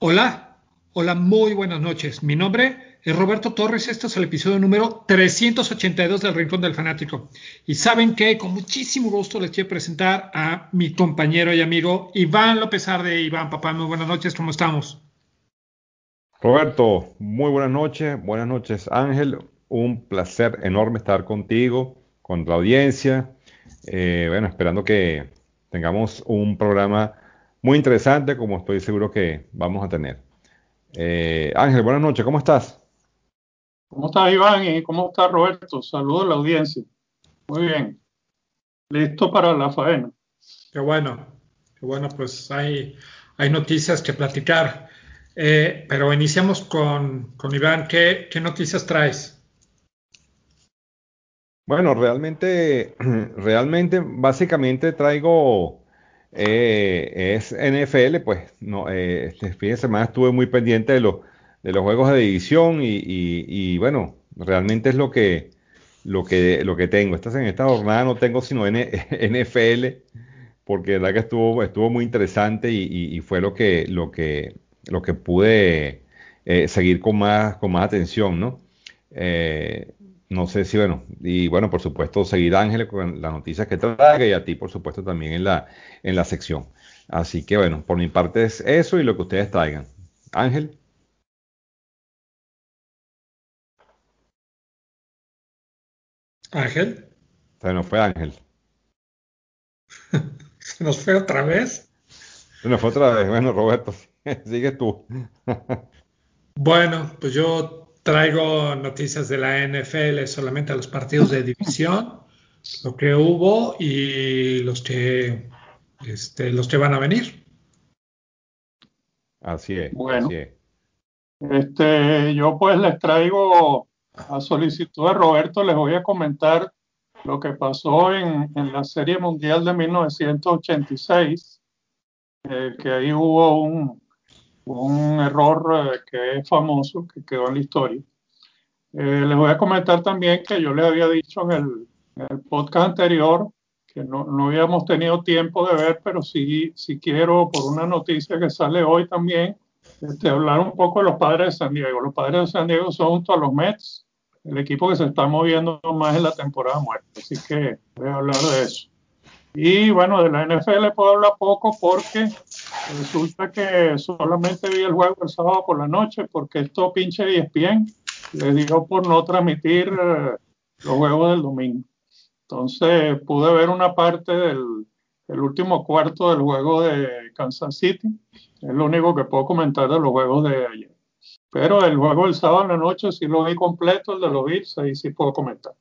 Hola, hola, muy buenas noches. Mi nombre es Roberto Torres. Este es el episodio número 382 del Rincón del Fanático. Y saben que con muchísimo gusto les quiero presentar a mi compañero y amigo Iván López Arde. Iván, papá, muy buenas noches, ¿cómo estamos? Roberto, muy buenas noches. Buenas noches, Ángel. Un placer enorme estar contigo, con la audiencia. Bueno, esperando que tengamos un programa muy interesante, como estoy seguro que vamos a tener. Ángel, buenas noches, ¿cómo estás? ¿Cómo estás, Iván? ¿Y cómo está Roberto? Saludos a la audiencia. Muy bien. Listo para la faena. Qué bueno, qué bueno, pues hay noticias que platicar. Pero iniciamos con Iván. ¿Qué noticias traes? Bueno, realmente, básicamente traigo, es NFL, pues, no, este fin de semana estuve muy pendiente de los juegos de división y, bueno, realmente es lo que tengo. En esta jornada no tengo sino NFL, porque la verdad que estuvo muy interesante y fue lo que pude seguir con más atención, ¿no? Eh, no sé si, bueno, y bueno, por supuesto, seguir a Ángel con las noticias que traiga y a ti, por supuesto, también en la sección. Así que, bueno, por mi parte es eso y lo que ustedes traigan. Ángel, Ángel, se nos fue Ángel. ¿se nos fue otra vez? Se nos fue otra vez. Bueno, Roberto, sigue tú. Bueno, pues yo traigo noticias de la NFL, solamente a los partidos de división, lo que hubo y los que van a venir. Así es, así Bueno, es. yo pues les traigo a solicitud de Roberto, les voy a comentar lo que pasó en la Serie Mundial de 1986, que ahí hubo un error que es famoso, que quedó en la historia. Les voy a comentar también que yo les había dicho en el podcast anterior que no habíamos tenido tiempo de ver, pero sí quiero, por una noticia que sale hoy también, hablar un poco de los Padres de San Diego. Los Padres de San Diego son, junto a los Mets, el equipo que se está moviendo más en la temporada muerta. Así que voy a hablar de eso. Y bueno, de la NFL puedo hablar poco porque resulta que solamente vi el juego el sábado por la noche porque esto pinche ESPN le dio por no transmitir los juegos del domingo. Entonces pude ver una parte del último cuarto del juego de Kansas City. Es lo único que puedo comentar de los juegos de ayer. Pero el juego del sábado en la noche sí lo vi completo, el de los Bills, ahí sí puedo comentar.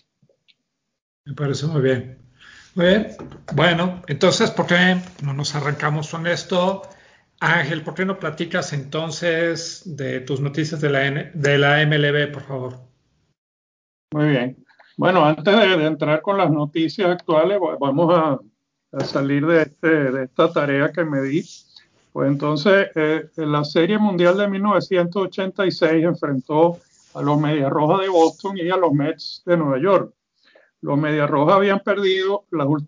Me parece muy bien. Muy bien. Bueno, entonces, ¿por qué no nos arrancamos con esto? Ángel, ¿por qué no platicas entonces de tus noticias de la MLB, por favor? Muy bien. Bueno, antes de entrar con las noticias actuales, vamos a salir de esta tarea que me di. Pues entonces, en la Serie Mundial de 1986 enfrentó a los Medias Rojas de Boston y a los Mets de Nueva York. Los Medias Rojas habían perdido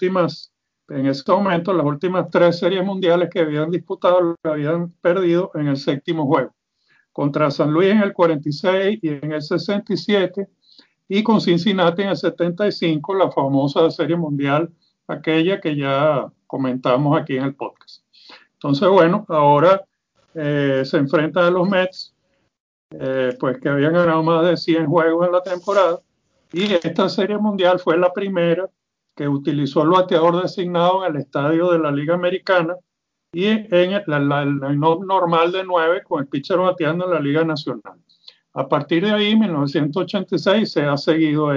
en ese momento, las últimas tres series mundiales que habían disputado, las habían perdido en el séptimo juego. Contra San Luis en el 46 y en el 67 y con Cincinnati en el 75, la famosa Serie Mundial, aquella que ya comentamos aquí en el podcast. Entonces, bueno, ahora se enfrentan a los Mets, pues que habían ganado más de 100 juegos en la temporada, y esta Serie Mundial fue la primera que utilizó el bateador designado en el estadio de la Liga Americana y en el normal de 9 con el pitcher bateando en la Liga Nacional. A partir de ahí, 1986, se ha seguido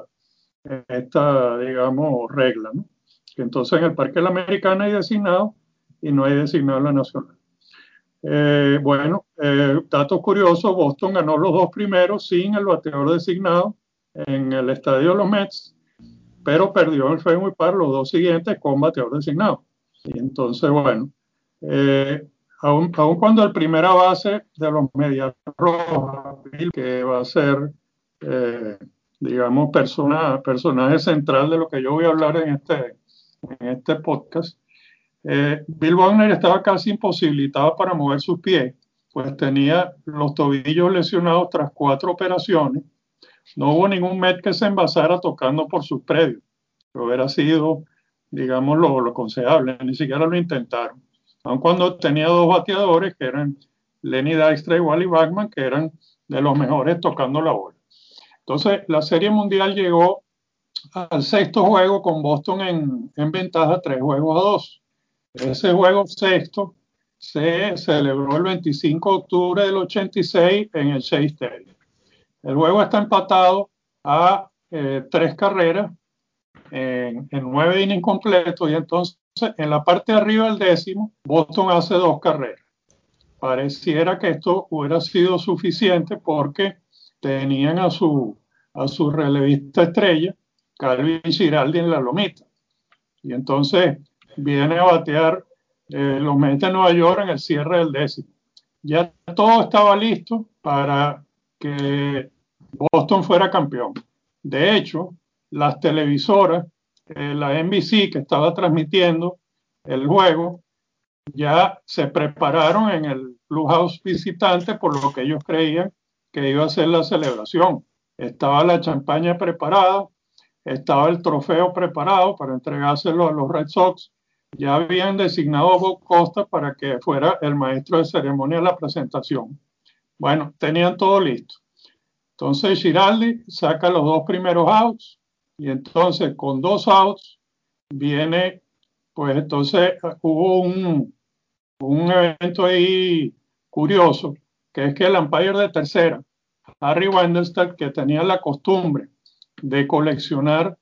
esta digamos, regla, ¿no? Entonces, en el Parque de la Americana hay designado y no hay designado en la Nacional. Bueno, datos curiosos, Boston ganó los dos primeros sin el bateador designado en el estadio de los Mets, pero perdió en el Fenway Park los dos siguientes con bateador designado. Y entonces, bueno, aun cuando el primera base de los Medias Rojas, que va a ser, eh, digamos, personaje central de lo que yo voy a hablar en este podcast, Bill Buckner estaba casi imposibilitado para mover sus pies pues tenía los tobillos lesionados tras 4 operaciones. No hubo ningún Met que se envasara tocando por sus predios. Pero hubiera sido, digamos, lo aconsejable. Ni siquiera lo intentaron. Aun cuando tenía 2 bateadores, que eran Lenny Dykstra y Wally Backman, que eran de los mejores tocando la bola. Entonces, la Serie Mundial llegó al 6º juego con Boston en ventaja 3-2. Ese juego sexto se celebró el 25 de octubre del 86 en el Shea Stadium. El juego está empatado a 3 carreras en 9 innings completos, y entonces en la parte de arriba del 10º, Boston hace 2 carreras. Pareciera que esto hubiera sido suficiente porque tenían a su relevista estrella, Calvin Giraldi, en la lomita. Y entonces viene a batear los Mets de Nueva York en el cierre del 10º. Ya todo estaba listo para que Boston fuera campeón. De hecho, las televisoras, la NBC, que estaba transmitiendo el juego, ya se prepararon en el clubhouse visitante por lo que ellos creían que iba a ser la celebración. Estaba la champaña preparada, estaba el trofeo preparado para entregárselo a los Red Sox. Ya habían designado a Bob Costa para que fuera el maestro de ceremonia de la presentación. Bueno, tenían todo listo. Entonces Giraldi saca los 2 primeros outs, y entonces con 2 outs viene, pues entonces hubo un evento ahí curioso, que es que el umpire de tercera, Harry Wendelstedt, que tenía la costumbre de coleccionar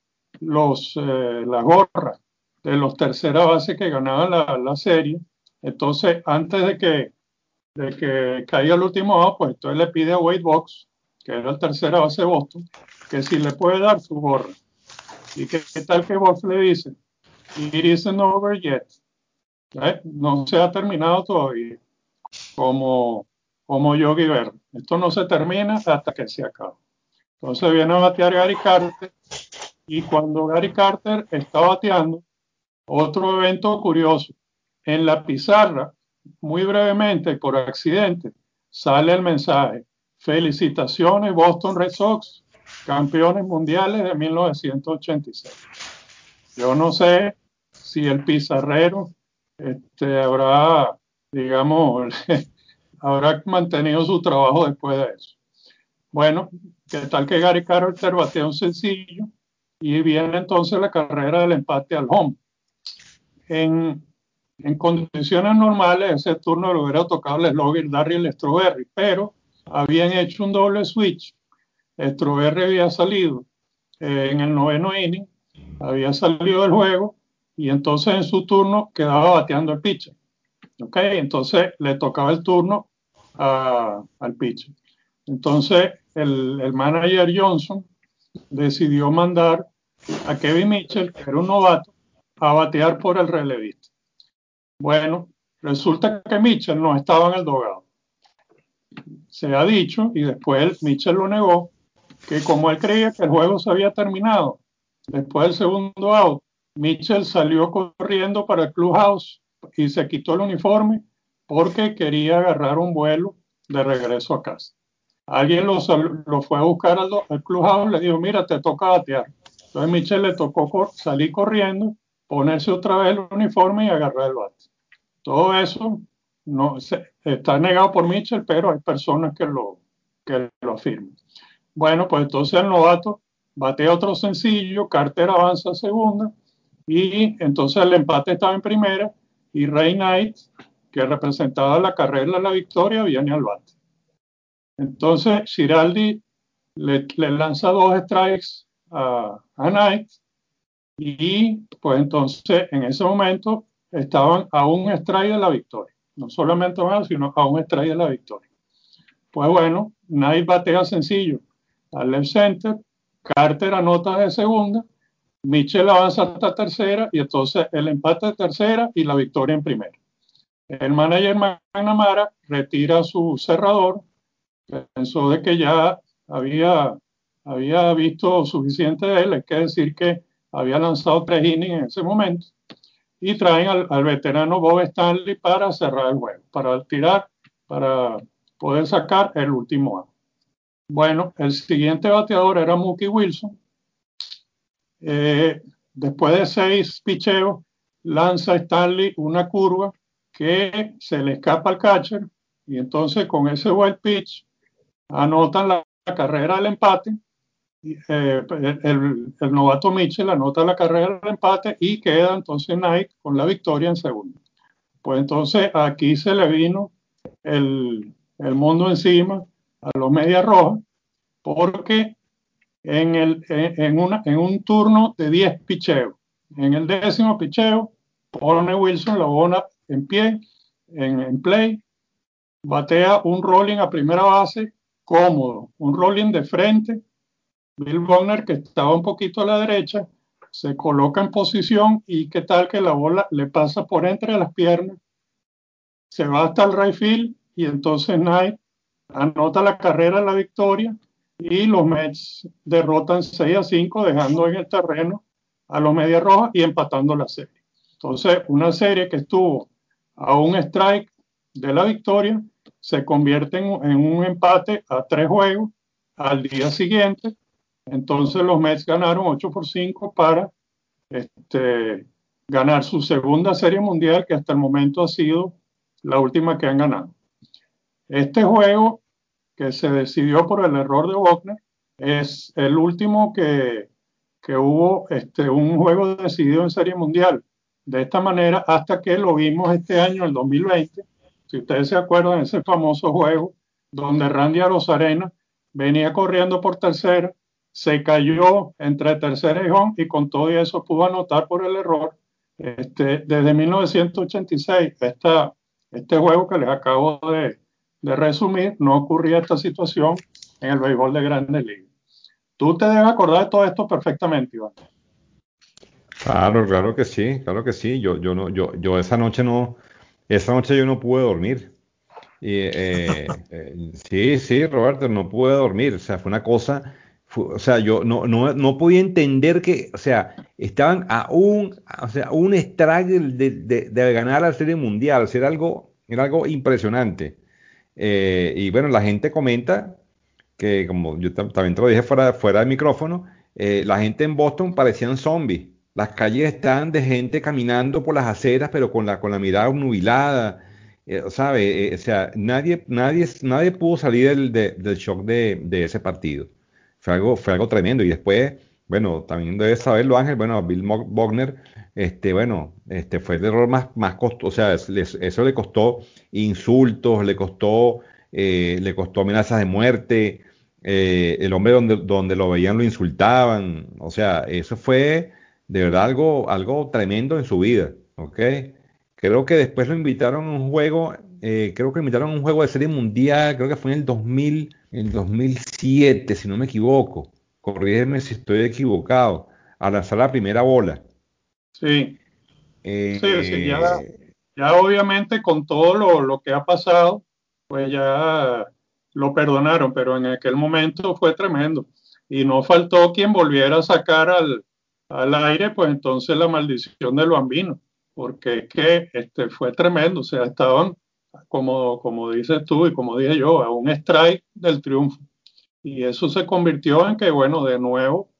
las gorras de los tercera base que ganaban la serie, entonces antes de que caiga el último out, pues entonces le pide a Wade Boggs, que era el tercera base de Boston, que si le puede dar su gorra. ¿Y qué tal que Boggs le dice? It isn't over yet. No se ha terminado todavía, como Yogi Berra. Esto no se termina hasta que se acabe. Entonces viene a batear Gary Carter, y cuando Gary Carter está bateando, otro evento curioso, en la pizarra, muy brevemente, por accidente, sale el mensaje: felicitaciones Boston Red Sox, campeones mundiales de 1986. Yo no sé si el pizarrero habrá, digamos, habrá mantenido su trabajo después de eso. Bueno, ¿qué tal que Gary Carter batea un sencillo y viene entonces la carrera del empate al home? En condiciones normales ese turno lo hubiera tocado el slugger Darryl Strawberry, pero habían hecho un doble switch. Strawberry había salido en el 9º inning, había salido del juego, y entonces en su turno quedaba bateando el pitcher. Entonces le tocaba el turno al pitcher. Entonces el manager Johnson decidió mandar a Kevin Mitchell, que era un novato, a batear por el relevista. Bueno, resulta que Mitchell no estaba en el dugout. Se ha dicho, y después Mitchell lo negó, que como él creía que el juego se había terminado, después del segundo out, Mitchell salió corriendo para el clubhouse y se quitó el uniforme porque quería agarrar un vuelo de regreso a casa. Alguien lo fue a buscar al clubhouse, le dijo: mira, te toca batear. Entonces Mitchell le tocó salir corriendo, ponerse otra vez el uniforme y agarrar el bate. Todo eso está negado por Mitchell, pero hay personas que lo afirman. Bueno, pues entonces el novato batea otro sencillo, Carter avanza a segunda, y entonces el empate estaba en primera, y Ray Knight, que representaba la carrera de la victoria, viene al bate. Entonces Giraldi le lanza 2 strikes a Knight, y pues entonces en ese momento estaban a un strike de la victoria. No solamente más, sino a un strike de la victoria. Pues bueno, Knight batea sencillo al left center, Carter anota de segunda, Mitchell avanza hasta tercera, y entonces el empate de tercera y la victoria en primera. El manager McNamara retira su cerrador, pensó de que ya había visto suficiente de él, hay que decir que había lanzado 3 innings en ese momento, y traen al veterano Bob Stanley para cerrar el juego, para tirar para poder sacar el último out. Bueno, el siguiente bateador era Mookie Wilson. Después de 6 picheos, lanza Stanley una curva que se le escapa al catcher y entonces con ese wild pitch anotan la carrera del empate. El novato Mitchell anota la carrera del empate y queda entonces Knight con la victoria en segundo. Pues entonces aquí se le vino el mundo encima a los Medias Rojas porque en un turno de 10 picheos, en el 10º picheo, pone Wilson la bola en pie, en play, batea un rolling a primera base cómodo, un rolling de frente. Bill Buckner, que estaba un poquito a la derecha, se coloca en posición y qué tal que la bola le pasa por entre las piernas, se va hasta el right field y entonces Knight anota la carrera de la victoria y los Mets derrotan 6-5, dejando en el terreno a los Medias Rojas y empatando la serie. Entonces, una serie que estuvo a un strike de la victoria se convierte en un empate a 3 juegos al día siguiente. Entonces, los Mets ganaron 8-5 para ganar su segunda serie mundial, que hasta el momento ha sido la última que han ganado. Este juego, que se decidió por el error de Buckner, es el último que hubo un juego decidido en Serie Mundial. De esta manera, hasta que lo vimos este año, el 2020, si ustedes se acuerdan, ese famoso juego donde Randy Arozarena venía corriendo por tercera, se cayó entre tercera y home y con todo eso pudo anotar por el error. Desde 1986, este juego que les acabo de resumir, no ocurría esta situación en el béisbol de Grandes Ligas. Tú te debes acordar de todo esto perfectamente, Iván. Claro, claro que sí, claro que sí. Yo esa noche yo no pude dormir. Y, sí, sí, Roberto, no pude dormir. O sea, fue una cosa, o sea, yo no podía entender que, o sea, estaban o sea, un strike de ganar la Serie Mundial. O sea, era algo impresionante. Y bueno, la gente comenta que, como yo también te lo dije fuera del micrófono, la gente en Boston parecían zombies. Las calles estaban de gente caminando por las aceras, pero con la mirada obnubilada. ¿Sabe? O sea, nadie pudo salir del shock de ese partido. Fue algo tremendo. Y después, bueno, también debes saberlo, Ángel, bueno, Bill Buckner, fue el error más costoso. O sea, eso le costó insultos, le costó amenazas de muerte. El hombre donde lo veían lo insultaban. O sea, eso fue de verdad algo tremendo en su vida. ¿Ok? Creo que después lo invitaron a un juego, creo que lo invitaron a un juego de serie mundial, creo que fue en el 2007, si no me equivoco. Corrígeme si estoy equivocado, a lanzar la primera bola. Sí, sí, Eh, ya obviamente con todo lo que ha pasado, pues ya lo perdonaron, pero en aquel momento fue tremendo. Y no faltó quien volviera a sacar al aire, pues entonces la maldición del Bambino, porque es que fue tremendo, o sea, estaban, como dices tú y como dije yo, a un strike del triunfo. Y eso se convirtió en que, bueno, de nuevo,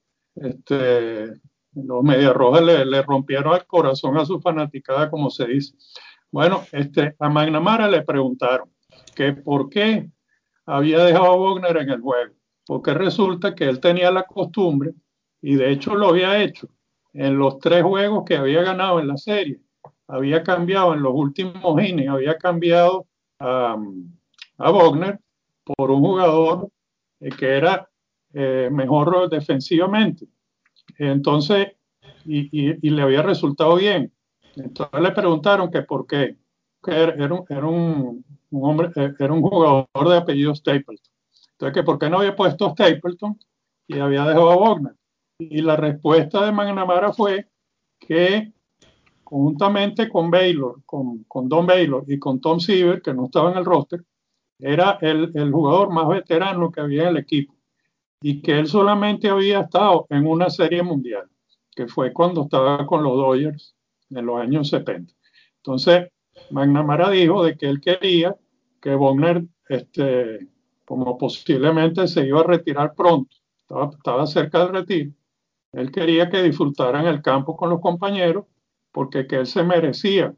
los Medias Rojas le rompieron el corazón a su fanaticada, como se dice. Bueno, a McNamara le preguntaron que por qué había dejado a Buckner en el juego, porque resulta que él tenía la costumbre, y de hecho lo había hecho, en los 3 juegos que había ganado en la serie, había cambiado en los últimos innings, había cambiado a Buckner por un jugador que era mejor defensivamente. Entonces, y le había resultado bien. Entonces le preguntaron que por qué, que un hombre, era un jugador de apellido Stapleton. Entonces, que por qué no había puesto Stapleton y había dejado a Wagner. Y la respuesta de McNamara fue que conjuntamente con Baylor, con Don Baylor y con Tom Seaver, que no estaba en el roster, era el jugador más veterano que había en el equipo y que él solamente había estado en una serie mundial, que fue cuando estaba con los Dodgers en los años 70. Entonces, McNamara dijo de que él quería que Bogner, como posiblemente se iba a retirar pronto, estaba cerca del retiro, él quería que disfrutara en el campo con los compañeros porque que él se merecía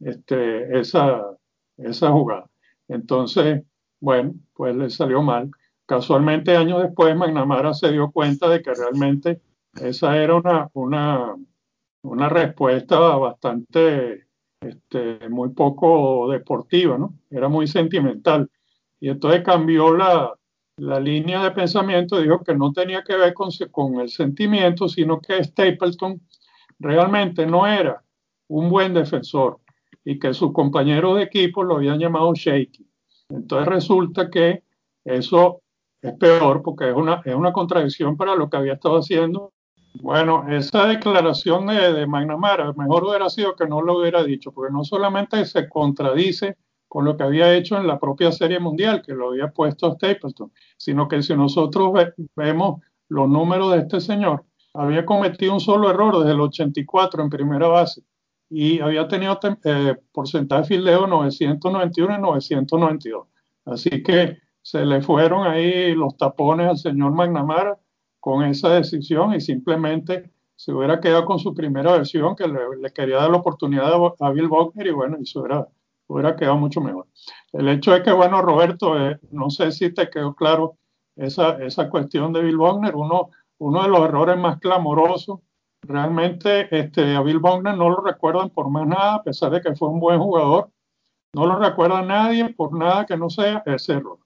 esa jugada. Entonces, bueno, pues le salió mal. Casualmente, años después, McNamara se dio cuenta de que realmente esa era una respuesta bastante, muy poco deportiva, ¿no? Era muy sentimental. Y entonces cambió la línea de pensamiento, dijo que no tenía que ver con el sentimiento, sino que Stapleton realmente no era un buen defensor y que sus compañeros de equipo lo habían llamado shaky. Entonces resulta que eso es peor porque es una contradicción para lo que había estado haciendo. Bueno, esa declaración de McNamara, mejor hubiera sido que no lo hubiera dicho, porque no solamente se contradice con lo que había hecho en la propia Serie Mundial, que lo había puesto Stapleton, sino que si nosotros vemos los números de este señor, había cometido un solo error desde el 84 en primera base y había tenido porcentaje de fildeo 991 y 992. Así que se le fueron ahí los tapones al señor McNamara con esa decisión y simplemente se hubiera quedado con su primera versión que le quería dar la oportunidad a Bill Buckner y bueno, y se hubiera quedado mucho mejor. El hecho es que, bueno, Roberto, no sé si te quedó claro esa cuestión de Bill Buckner, uno de los errores más clamorosos. Realmente a Bill Buckner no lo recuerdan por más nada, a pesar de que fue un buen jugador. No lo recuerda nadie por nada que no sea ese error.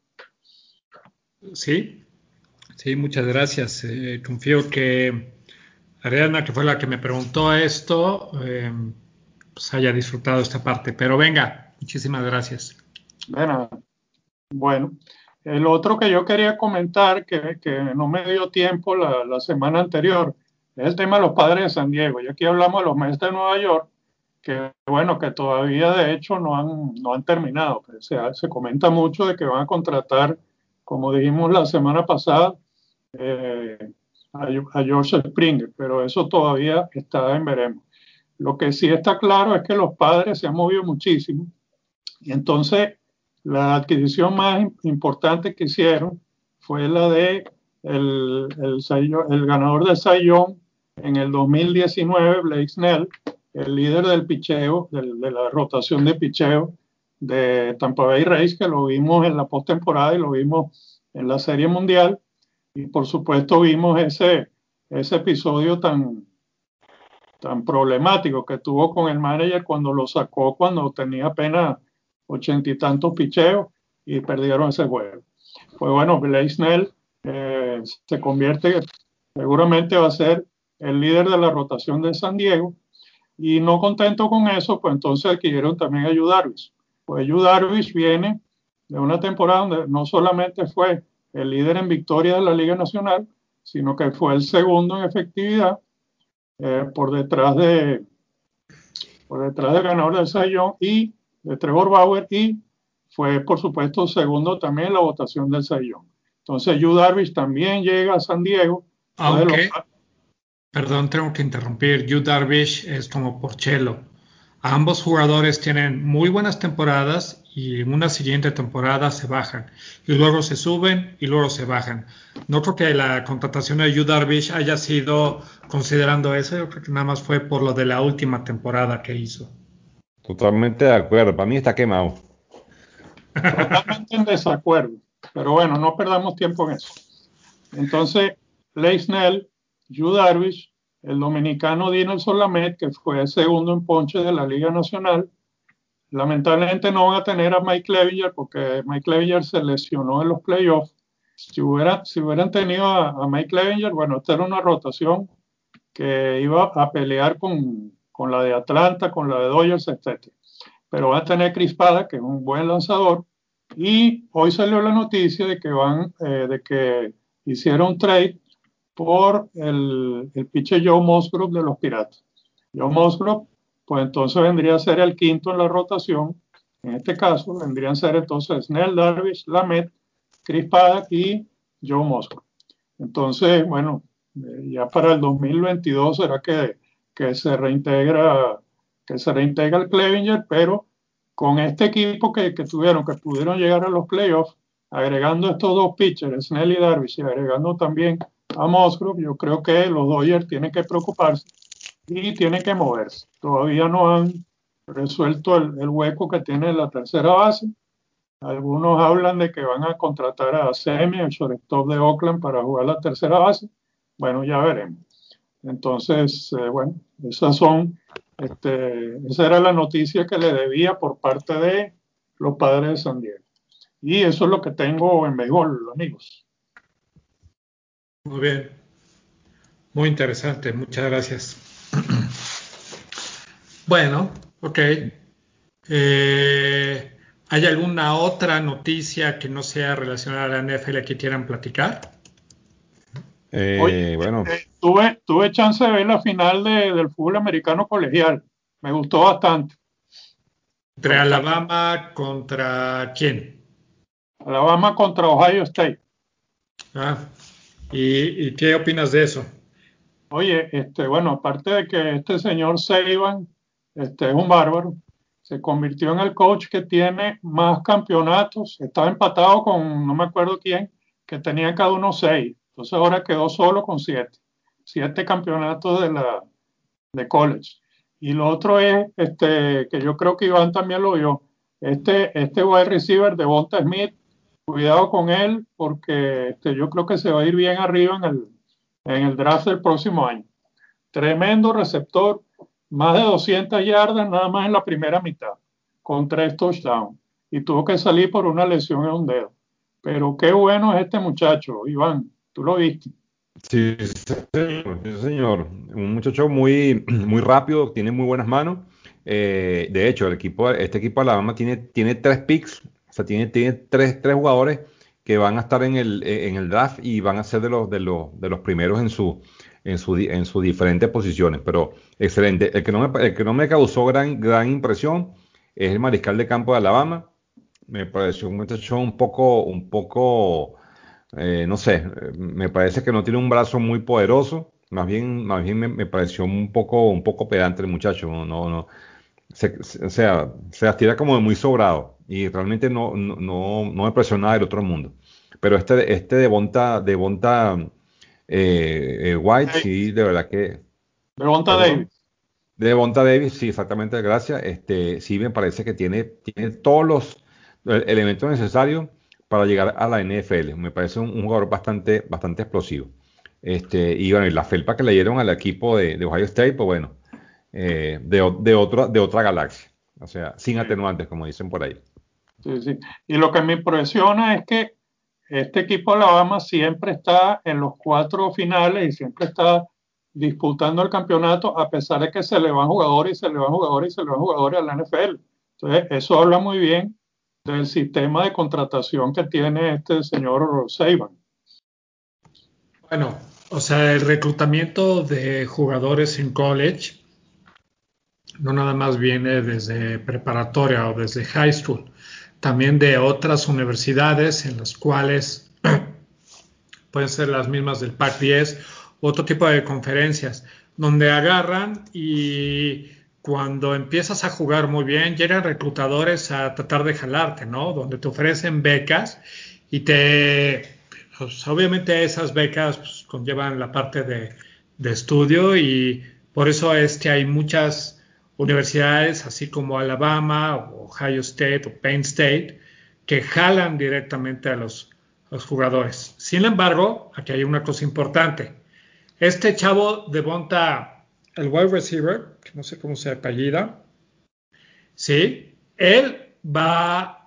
Sí, sí, muchas gracias. Confío que Ariadna, que fue la que me preguntó esto, pues haya disfrutado esta parte. Pero venga, muchísimas gracias. De nada. Bueno, el otro que yo quería comentar, que no me dio tiempo la semana anterior, es el tema de los Padres de San Diego. Y aquí hablamos de los Mets de Nueva York, que bueno, que todavía de hecho no han terminado. Se comenta mucho de que van a contratar, como dijimos la semana pasada, eh, a George Springer, pero eso todavía está en veremos. Lo que sí está claro es que los Padres se han movido muchísimo y entonces la adquisición más importante que hicieron fue la de el ganador del Cy Young en el 2019, Blake Snell, el líder del picheo, de la rotación de picheo de Tampa Bay Rays, que lo vimos en la postemporada y lo vimos en la Serie Mundial. Y por supuesto vimos ese episodio tan problemático que tuvo con el manager cuando lo sacó cuando tenía apenas 80 y tantos picheos y perdieron ese juego. Pues bueno, Blake Snell se convierte, seguramente va a ser el líder de la rotación de San Diego y no contento con eso, pues entonces adquirieron también a Yu Darvish. Pues Yu Darvish viene de una temporada donde no solamente fue el líder en victorias de la Liga Nacional, sino que fue el segundo en efectividad por detrás del ganador del Cy Young y de Trevor Bauer y fue por supuesto segundo también en la votación del Cy Young. Entonces Yu Darvish también llega a San Diego. Aunque, perdón, tengo que interrumpir, Yu Darvish es como Porcello. Ambos jugadores tienen muy buenas temporadas y en una siguiente temporada se bajan. Y luego se suben y luego se bajan. No creo que la contratación de Yu Darvish haya sido considerando eso. Yo creo que nada más fue por lo de la última temporada que hizo. Totalmente de acuerdo. Para mí está quemado. Totalmente en desacuerdo. Pero bueno, no perdamos tiempo en eso. Entonces, Blake Snell, Yu Darvish, el dominicano Dinelson Lamet, que fue el segundo en ponche de la Liga Nacional. Lamentablemente no van a tener a Mike Clevinger porque Mike Clevinger se lesionó en los playoffs. Si hubieran tenido a Mike Clevinger, bueno, esta era una rotación que iba a pelear con la de Atlanta, con la de Dodgers, etc. Pero van a tener Chris Paddack, que es un buen lanzador, y hoy salió la noticia de que hicieron un trade por el pitcher Joe Musgrove de los Piratas. Joe Musgrove, pues entonces vendría a ser el quinto en la rotación. En este caso, vendrían a ser entonces Snell, Darvish, Lamet, Chris Paddack y Joe Musgrove. Entonces, bueno, ya para el 2022 será que se reintegra el Clevinger, pero con este equipo que tuvieron, que pudieron llegar a los playoffs, agregando estos dos pitchers, Snell y Darvish, y agregando también a Musgrove, yo creo que los Dodgers tienen que preocuparse y tienen que moverse. Todavía no han resuelto el hueco que tiene la tercera base. Algunos hablan de que van a contratar a Semi, el shortstop de Oakland, para jugar la tercera base. Bueno, ya veremos. Entonces, bueno, esa era la noticia que le debía por parte de los Padres de San Diego. Y eso es lo que tengo en béisbol, amigos. Muy bien, muy interesante, muchas gracias. Bueno, ok. ¿Hay alguna otra noticia que no sea relacionada a la NFL que quieran platicar? Oye, Bueno, tuve chance de ver la final del fútbol americano colegial. Me gustó bastante. ¿Entre Alabama contra quién? Alabama contra Ohio State. Ah, ¿y qué opinas de eso? Oye, bueno, aparte de que este señor Saban, es un bárbaro, se convirtió en el coach que tiene más campeonatos. Estaba empatado con no me acuerdo quién, que tenía cada uno 6. Entonces ahora quedó solo con 7. 7 campeonatos de college. Y lo otro es, que yo creo que Iván también lo vio, este wide receiver de Devonta Smith, cuidado con él, porque yo creo que se va a ir bien arriba en el draft del próximo año. Tremendo receptor, más de 200 yardas nada más en la primera mitad, con 3 touchdowns. Y tuvo que salir por una lesión en un dedo. Pero qué bueno es este muchacho, Iván, tú lo viste. sí, sí, señor. Un muchacho muy, muy rápido, tiene muy buenas manos. De hecho, este equipo de Alabama tiene 3 picks, o sea, tiene tres jugadores que van a estar en el draft y van a ser de los primeros en sus diferentes posiciones. Pero excelente. El que no me causó gran impresión es el mariscal de campo de Alabama. Me pareció un muchacho no sé, me parece que no tiene un brazo muy poderoso. Más bien me pareció un poco pedante el muchacho. No, no, o sea, se las tira como de muy sobrado y realmente no me presiona nada del otro mundo. Pero este de White, Davis, sí, de verdad que, Devonta perdón. Davis. De Devonta Davis, sí, exactamente, gracias. Sí me parece que tiene todos los elementos necesarios para llegar a la NFL. Me parece un jugador bastante explosivo. Y bueno, y la felpa que le dieron al equipo de Ohio State, pues bueno, de otra galaxia. O sea, sin Sí, atenuantes, como dicen por ahí. sí, sí. Y lo que me impresiona es que este equipo de Alabama siempre está en los 4 finales y siempre está disputando el campeonato a pesar de que se le van jugadores y se le van jugadores y se le van jugadores a la NFL. Entonces, eso habla muy bien del sistema de contratación que tiene este señor Saban. Bueno, o sea, el reclutamiento de jugadores en college no nada más viene desde preparatoria o desde high school, también de otras universidades en las cuales pueden ser las mismas del PAC 10, otro tipo de conferencias, donde agarran y cuando empiezas a jugar muy bien, llegan reclutadores a tratar de jalarte, ¿no? Donde te ofrecen becas y pues, obviamente esas becas pues, conllevan la parte de estudio y por eso es que hay muchas universidades, así como Alabama, o Ohio State o Penn State, que jalan directamente a los jugadores. Sin embargo, aquí hay una cosa importante. Este chavo Devonta, el wide receiver, que no sé cómo se apellida, ¿sí? Él va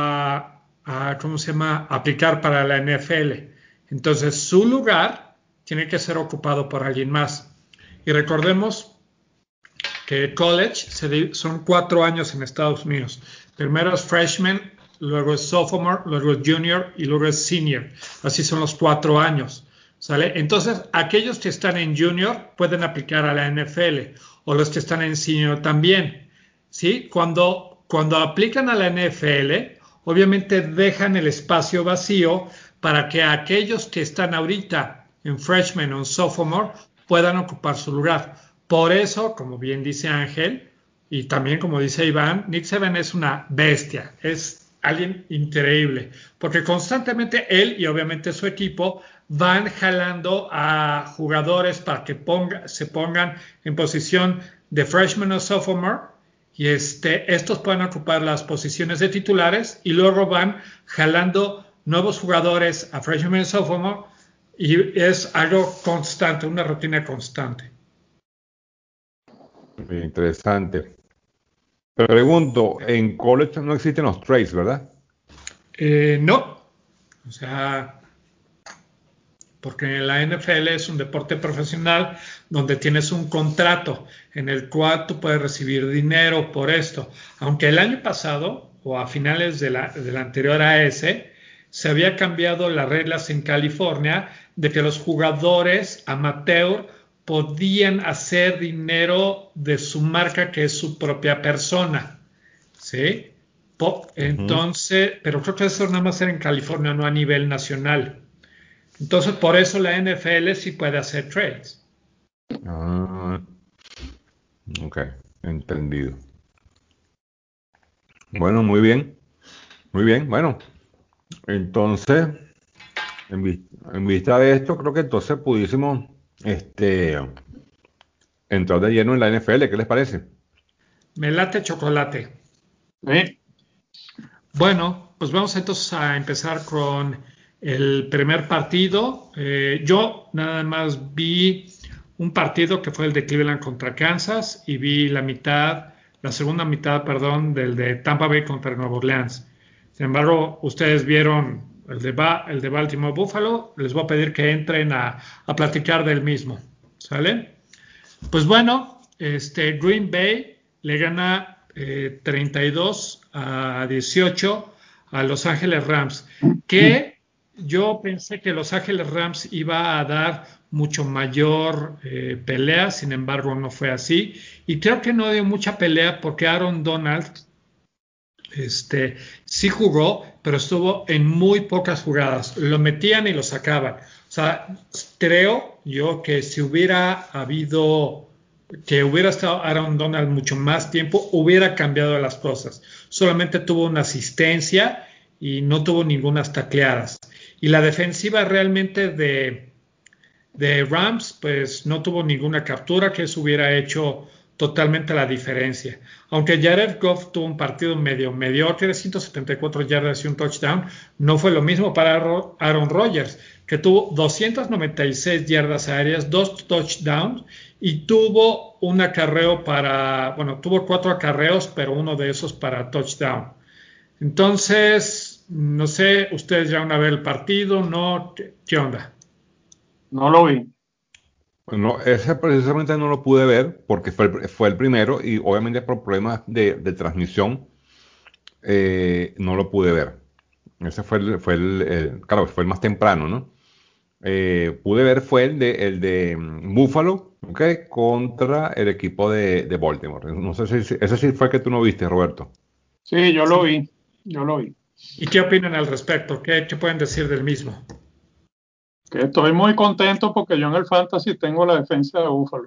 ¿cómo se llama? Aplicar para la NFL. Entonces, su lugar tiene que ser ocupado por alguien más. Y recordemos que college son 4 años en Estados Unidos. Primero es freshman, luego es sophomore, luego es junior y luego es senior. Así son los 4 años. ¿Sale? Entonces, aquellos que están en junior pueden aplicar a la NFL o los que están en senior también. ¿Sí? Cuando aplican a la NFL, obviamente dejan el espacio vacío para que aquellos que están ahorita en freshman o en sophomore puedan ocupar su lugar. Por eso, como bien dice Ángel, y también, como dice Iván, Nick Saban es una bestia, es alguien increíble, porque constantemente él y obviamente su equipo van jalando a jugadores para que se pongan en posición de freshman o sophomore y estos pueden ocupar las posiciones de titulares y luego van jalando nuevos jugadores a freshman y sophomore y es algo constante, una rutina constante. Interesante. Pregunto, en college no existen los trades, ¿verdad? No, o sea, porque la NFL es un deporte profesional donde tienes un contrato en el cual tú puedes recibir dinero por esto. Aunque el año pasado o a finales de la anterior a ese, se había cambiado las reglas en California de que los jugadores amateur podían hacer dinero de su marca que es su propia persona. ¿Sí? Ujú. Entonces, pero creo que eso nada más era en California, no a nivel nacional. Entonces, por eso la NFL sí puede hacer trades. Ah, ok, entendido. Bueno, muy bien, muy bien. Bueno, entonces, en vista de esto, creo que entonces pudiésemos este, entrar de lleno en la NFL. ¿Qué les parece? Me late chocolate. Sí, Bueno, pues vamos entonces a empezar con el primer partido. Yo nada más vi un partido que fue el de Cleveland contra Kansas y vi la segunda mitad, perdón, del de Tampa Bay contra Nueva Orleans. Sin embargo, ustedes vieron el de Baltimore Buffalo. Les voy a pedir que entren a platicar del mismo. ¿Sale? Pues bueno, Green Bay le gana 32-18 a Los Ángeles Rams, que yo pensé que Los Ángeles Rams iba a dar mucho mayor pelea, sin embargo no fue así. Y creo que no dio mucha pelea porque Aaron Donald sí jugó, pero estuvo en muy pocas jugadas. Lo metían y lo sacaban. O sea, creo yo que si hubiera estado Aaron Donald mucho más tiempo, hubiera cambiado las cosas. Solamente tuvo una asistencia y no tuvo ninguna tacleadas. Y la defensiva realmente de Rams, pues no tuvo ninguna captura, que eso hubiera hecho totalmente la diferencia. Aunque Jared Goff tuvo un partido medio mediocre, 174 yardas y un touchdown, no fue lo mismo para Aaron Rodgers, que tuvo 296 yardas aéreas, dos touchdowns y tuvo un acarreo tuvo 4 acarreos, pero uno de esos para touchdown. Entonces, no sé, ustedes ya van a ver el partido, ¿no? ¿Qué onda? no lo vi. No, ese precisamente no lo pude ver porque fue el primero y obviamente por problemas de transmisión no lo pude ver. Ese claro, fue el más temprano, ¿no? Pude ver fue el de Buffalo, ¿ok? Contra el equipo de Baltimore. No sé si ese sí fue el que tú no viste, Roberto. Sí, yo lo vi. ¿Y qué opinan al respecto? ¿Qué pueden decir del mismo? Que estoy muy contento porque yo en el Fantasy tengo la defensa de Búfalo.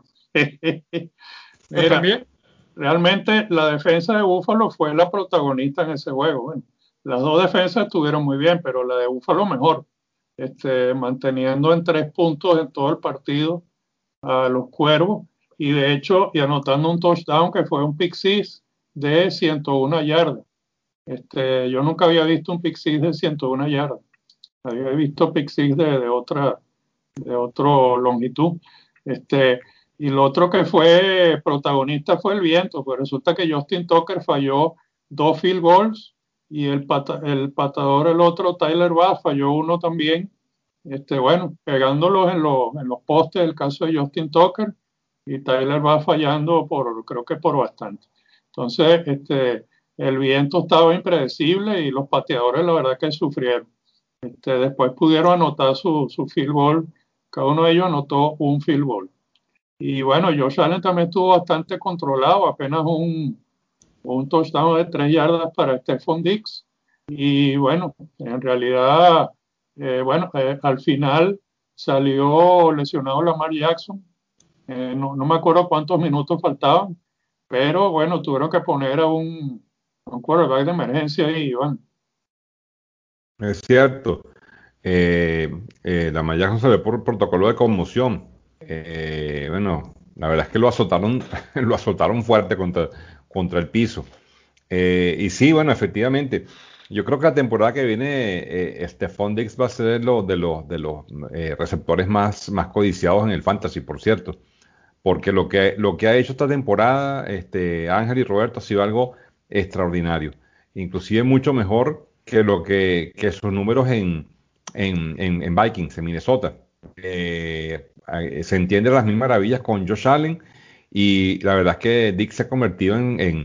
¿Yo Mira, también? realmente la defensa de Búfalo fue la protagonista en ese juego. Bueno, las dos defensas estuvieron muy bien, pero la de Búfalo mejor, manteniendo en 3 puntos en todo el partido a los Cuervos y de hecho y anotando un touchdown que fue un pick six de 101 yardas. Yo nunca había visto un pick six de 101 yardas. Había visto pick six de otro longitud. Este, y lo otro que fue protagonista fue el viento, pues resulta que Justin Tucker falló 2 field goals y el patador, el otro, Tyler Bass, falló uno también, bueno, pegándolos en los postes, el caso de Justin Tucker, y Tyler Bass fallando creo que por bastante. Entonces, el viento estaba impredecible y los pateadores la verdad que sufrieron. Después pudieron anotar su field goal. Cada uno de ellos anotó un field goal. Y bueno, Josh Allen también estuvo bastante controlado, apenas un touchdown de 3 yardas para Stephon Diggs. Y bueno, en realidad, al final salió lesionado Lamar Jackson. No me acuerdo cuántos minutos faltaban. pero bueno, tuvieron que poner a un quarterback de emergencia ahí, Iván. Es cierto. Lamar Jackson se ve por protocolo de conmoción. Bueno, la verdad es que lo azotaron, lo azotaron fuerte contra el piso. Y sí, bueno, efectivamente. Yo creo que la temporada que viene, Stephon Diggs va a ser de los receptores más codiciados en el fantasy, por cierto. Porque lo que ha hecho esta temporada, Ángel y Roberto, ha sido algo extraordinario. Inclusive mucho mejor que sus números en Vikings, en Minnesota. Se entiende las mil maravillas con Josh Allen y la verdad es que Dick se ha convertido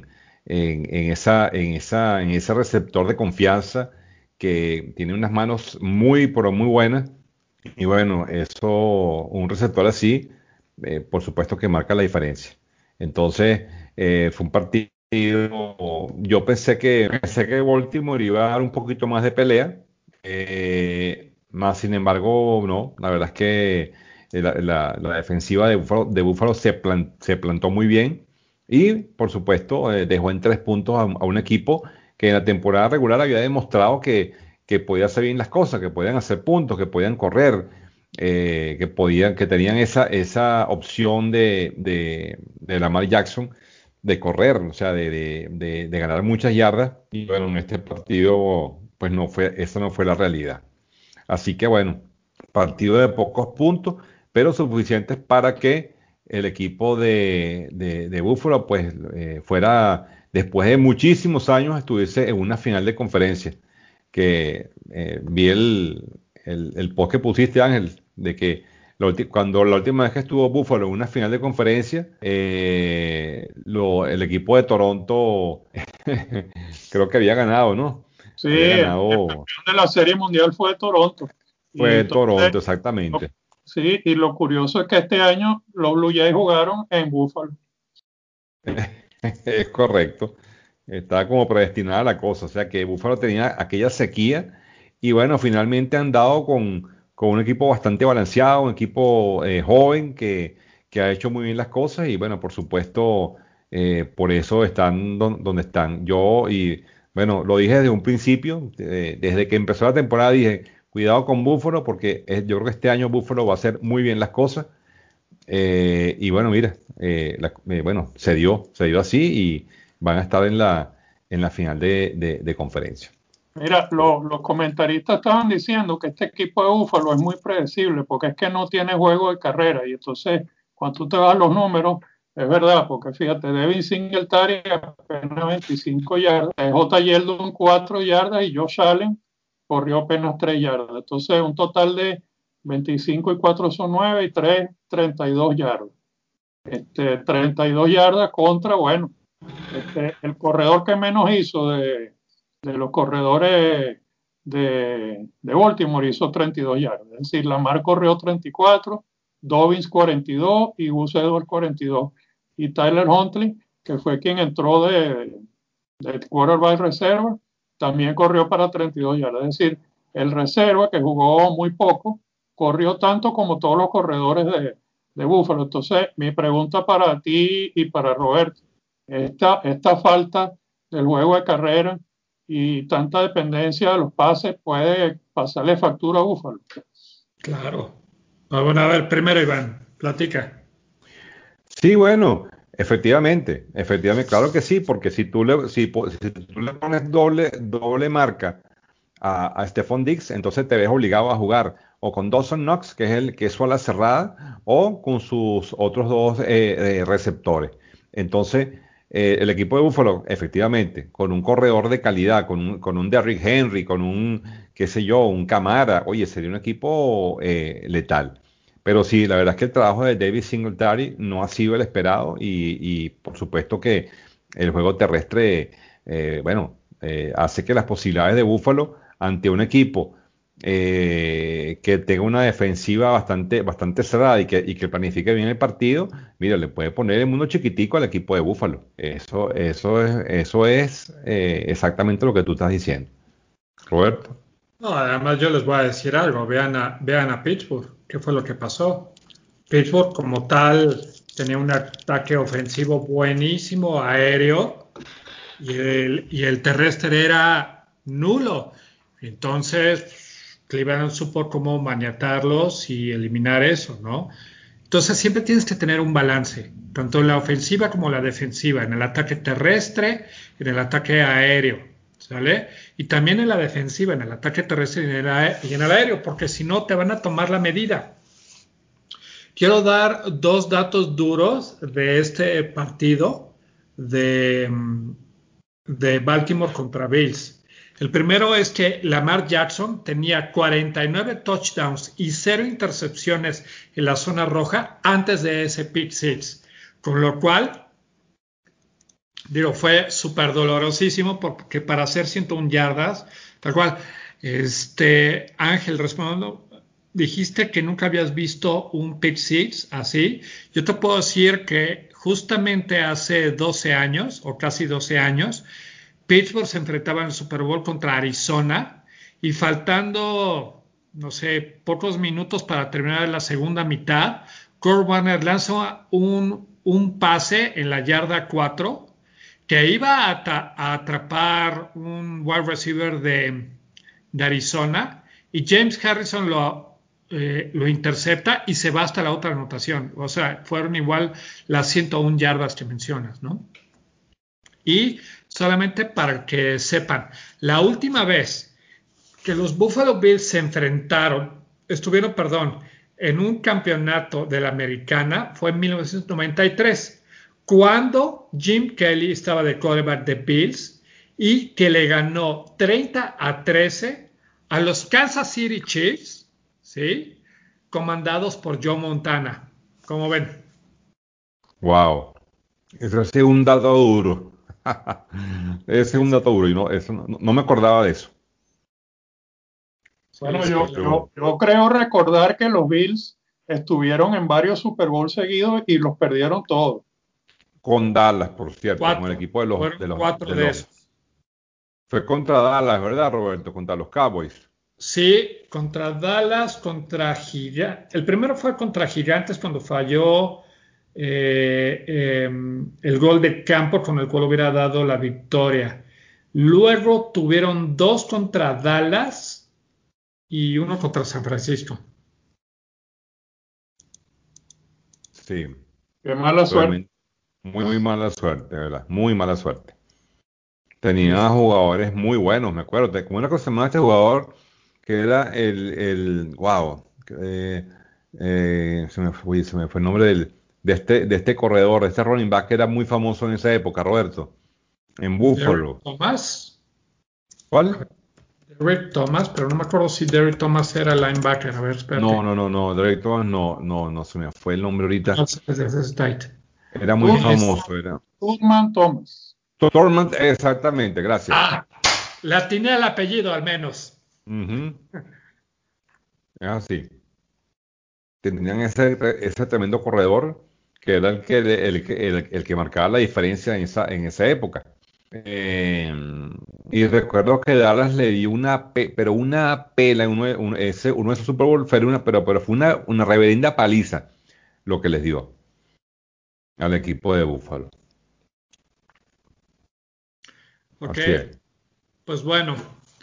en ese receptor de confianza que tiene unas manos muy, pero muy buenas. Y bueno, un receptor así, por supuesto que marca la diferencia. Entonces, fue un partido, yo pensé que Baltimore iba a dar un poquito más de pelea, más sin embargo, no, la verdad es que la defensiva de Buffalo se plantó muy bien y, por supuesto, dejó en 3 puntos a un equipo que en la temporada regular había demostrado que podía hacer bien las cosas, que podían hacer puntos, que podían correr, que tenían esa opción de Lamar Jackson de correr, o sea, de ganar muchas yardas. Y bueno, en este partido, pues esa no fue la realidad. Así que bueno, partido de pocos puntos, pero suficientes para que el equipo de Buffalo, pues después de muchísimos años, estuviese en una final de conferencia. Que vi el post que pusiste, Ángel, de que cuando la última vez que estuvo Buffalo en una final de conferencia, el equipo de Toronto creo que había ganado, ¿no? Sí, Había el ganado, campeón de la Serie Mundial fue Toronto. Y fue entonces, Toronto, exactamente. sí, y lo curioso es que este año los Blue Jays jugaron en Buffalo. Es correcto. Estaba como predestinada la cosa. O sea que Buffalo tenía aquella sequía y bueno, finalmente han dado con un equipo bastante balanceado, un equipo joven que ha hecho muy bien las cosas y bueno, por supuesto, por eso están donde están. Y bueno, lo dije desde un principio, desde que empezó la temporada dije, cuidado con Buffalo porque yo creo que este año Buffalo va a hacer muy bien las cosas. Y bueno, mira, bueno, se dio así y van a estar en la final de conferencia. Mira, los comentaristas estaban diciendo que este equipo de Búfalo es muy predecible porque es que no tiene juego de carrera y entonces cuando tú te vas a los números, es verdad, porque fíjate, Devin Singletary apenas 25 yardas, J. Yeldon 4 yardas y Josh Allen corrió apenas 3 yardas. Entonces un total de 25 y 4 son 9 y 3, 32 yardas. 32 yardas contra, bueno, el corredor que menos hizo de los corredores de Baltimore hizo 32 yardas. Es decir, Lamar corrió 34, Dobbins 42 y Gus Edwards 42. Y Tyler Huntley, que fue quien entró de quarterback reserva, también corrió para 32 yardas. Es decir, el reserva, que jugó muy poco, corrió tanto como todos los corredores de Buffalo. Entonces, mi pregunta para ti y para Roberto, esta falta del juego de carrera y tanta dependencia de los pases puede pasarle factura a Búfalo. Claro. Bueno, a ver, primero Iván, platica. Sí, bueno, efectivamente, claro que sí, porque si tú le pones doble marca a Stephon Diggs, entonces te ves obligado a jugar o con Dawson Knox, que es el que es su ala cerrada, o con sus otros dos receptores. Entonces, el equipo de Buffalo, efectivamente, con un corredor de calidad, con un Derrick Henry, con un, qué sé yo, un Camara, oye, sería un equipo letal. Pero sí, la verdad es que el trabajo de David Singletary no ha sido el esperado y por supuesto que el juego terrestre, bueno, hace que las posibilidades de Buffalo ante un equipo que tenga una defensiva bastante cerrada y que planifique bien el partido, mira, le puede poner el mundo chiquitico al equipo de Buffalo. Eso es exactamente lo que tú estás diciendo. Roberto. No, además yo les voy a decir algo, vean a Pittsburgh, ¿qué fue lo que pasó? Pittsburgh como tal tenía un ataque ofensivo buenísimo, aéreo, y el terrestre era nulo. Entonces, Cleveland supo cómo maniatarlos y eliminar eso, ¿no? Entonces, siempre tienes que tener un balance, tanto en la ofensiva como en la defensiva, en el ataque terrestre, en el ataque aéreo, ¿sale? Y también en la defensiva, en el ataque terrestre y en el aéreo, porque si no te van a tomar la medida. Quiero dar dos datos duros de este partido de, de Baltimore contra Bills. El primero es que Lamar Jackson tenía 49 touchdowns y 0 intercepciones en la zona roja antes de ese pick six, con lo cual, digo, fue súper dolorosísimo porque para hacer 101 yardas, tal cual, Ángel, respondo, dijiste que nunca habías visto un pick six así. Yo te puedo decir que justamente hace 12 años, o casi 12 años, Pittsburgh se enfrentaba en el Super Bowl contra Arizona y faltando, no sé, pocos minutos para terminar la segunda mitad, Kurt Warner lanza un pase en la yarda 4 que iba a atrapar un wide receiver de Arizona y James Harrison lo intercepta y se va hasta la otra anotación. O sea, fueron igual las 101 yardas que mencionas, ¿no? Y solamente para que sepan, la última vez que los Buffalo Bills se estuvieron, perdón, en un campeonato de la Americana fue en 1993, cuando Jim Kelly estaba de quarterback de Bills y que le ganó 30-13 a los Kansas City Chiefs, ¿sí? Comandados por Joe Montana. ¿Cómo ven? Wow. Eso es un dato duro. Ese es un dato duro y no me acordaba de eso. Bueno, Sí, sí, yo creo recordar que los Bills estuvieron en varios Super Bowl seguidos y los perdieron todos. Con Dallas, por cierto, con el cuatro, equipo fueron cuatro de esos. fue contra Dallas, ¿verdad, Roberto? Contra los Cowboys. Sí, contra Dallas, contra Gigantes. El primero fue contra Gigantes cuando falló el gol de campo con el cual hubiera dado la victoria. Luego tuvieron dos contra Dallas y uno contra San Francisco. Sí, Qué mala suerte. realmente muy mala suerte, ¿verdad? Muy mala suerte. Sí, Tenía sí. jugadores muy buenos, me acuerdo. Como una cosa más este jugador que era wow, se me fue el nombre de este corredor, de este running back que era muy famoso en esa época, Roberto, en Derrick Buffalo. Thomas. ¿Cuál? Derrick Thomas, pero no me acuerdo si Derrick Thomas era linebacker. A ver, No, espérate. no, no, no, Drake Thomas no, se me fue el nombre ahorita. No sé, es tight. Era muy Thurman, Es, famoso, era. Thurman Thomas. Torment, exactamente, gracias. le atiné al apellido al menos. Ujú, es así. Tenían ese tremendo corredor que era el que marcaba la diferencia en esa época. Eh, y recuerdo que Dallas le dio pero una pela, uno de esos Super Bowl, pero fue una reverenda paliza lo que les dio al equipo de Buffalo. Ok, Así es. pues bueno.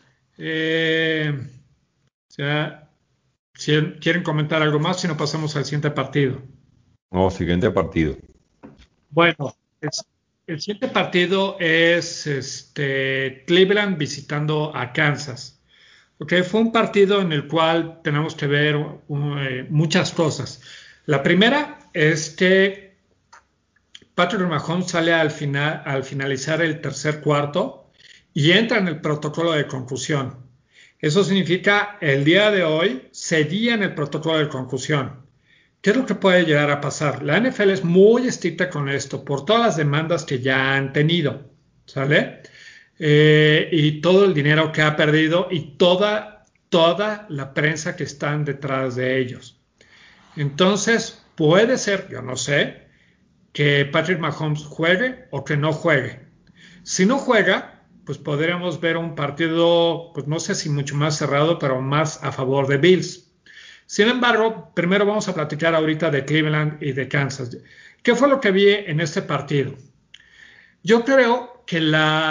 O sea, si quieren comentar algo más, si no pasamos al siguiente partido. No, siguiente partido. Bueno, el siguiente partido es Cleveland visitando a Kansas. Ok, fue un partido en el cual tenemos que ver muchas cosas. La primera es que Patrick Mahomes sale al finalizar el tercer cuarto y entra en el protocolo de concusión. Eso significa el día de hoy seguía en el protocolo de concusión. ¿Qué es lo que puede llegar a pasar? La NFL es muy estricta con esto por todas las demandas que ya han tenido, ¿sale? Y todo el dinero que ha perdido y toda la prensa que están detrás de ellos. Entonces, puede ser, yo no sé, que Patrick Mahomes juegue o que no juegue. Si no juega, pues podríamos ver un partido, pues no sé si mucho más cerrado, pero más a favor de Bills. Sin embargo, primero vamos a platicar ahorita de Cleveland y de Kansas. ¿Qué fue lo que vi en este partido? Yo creo que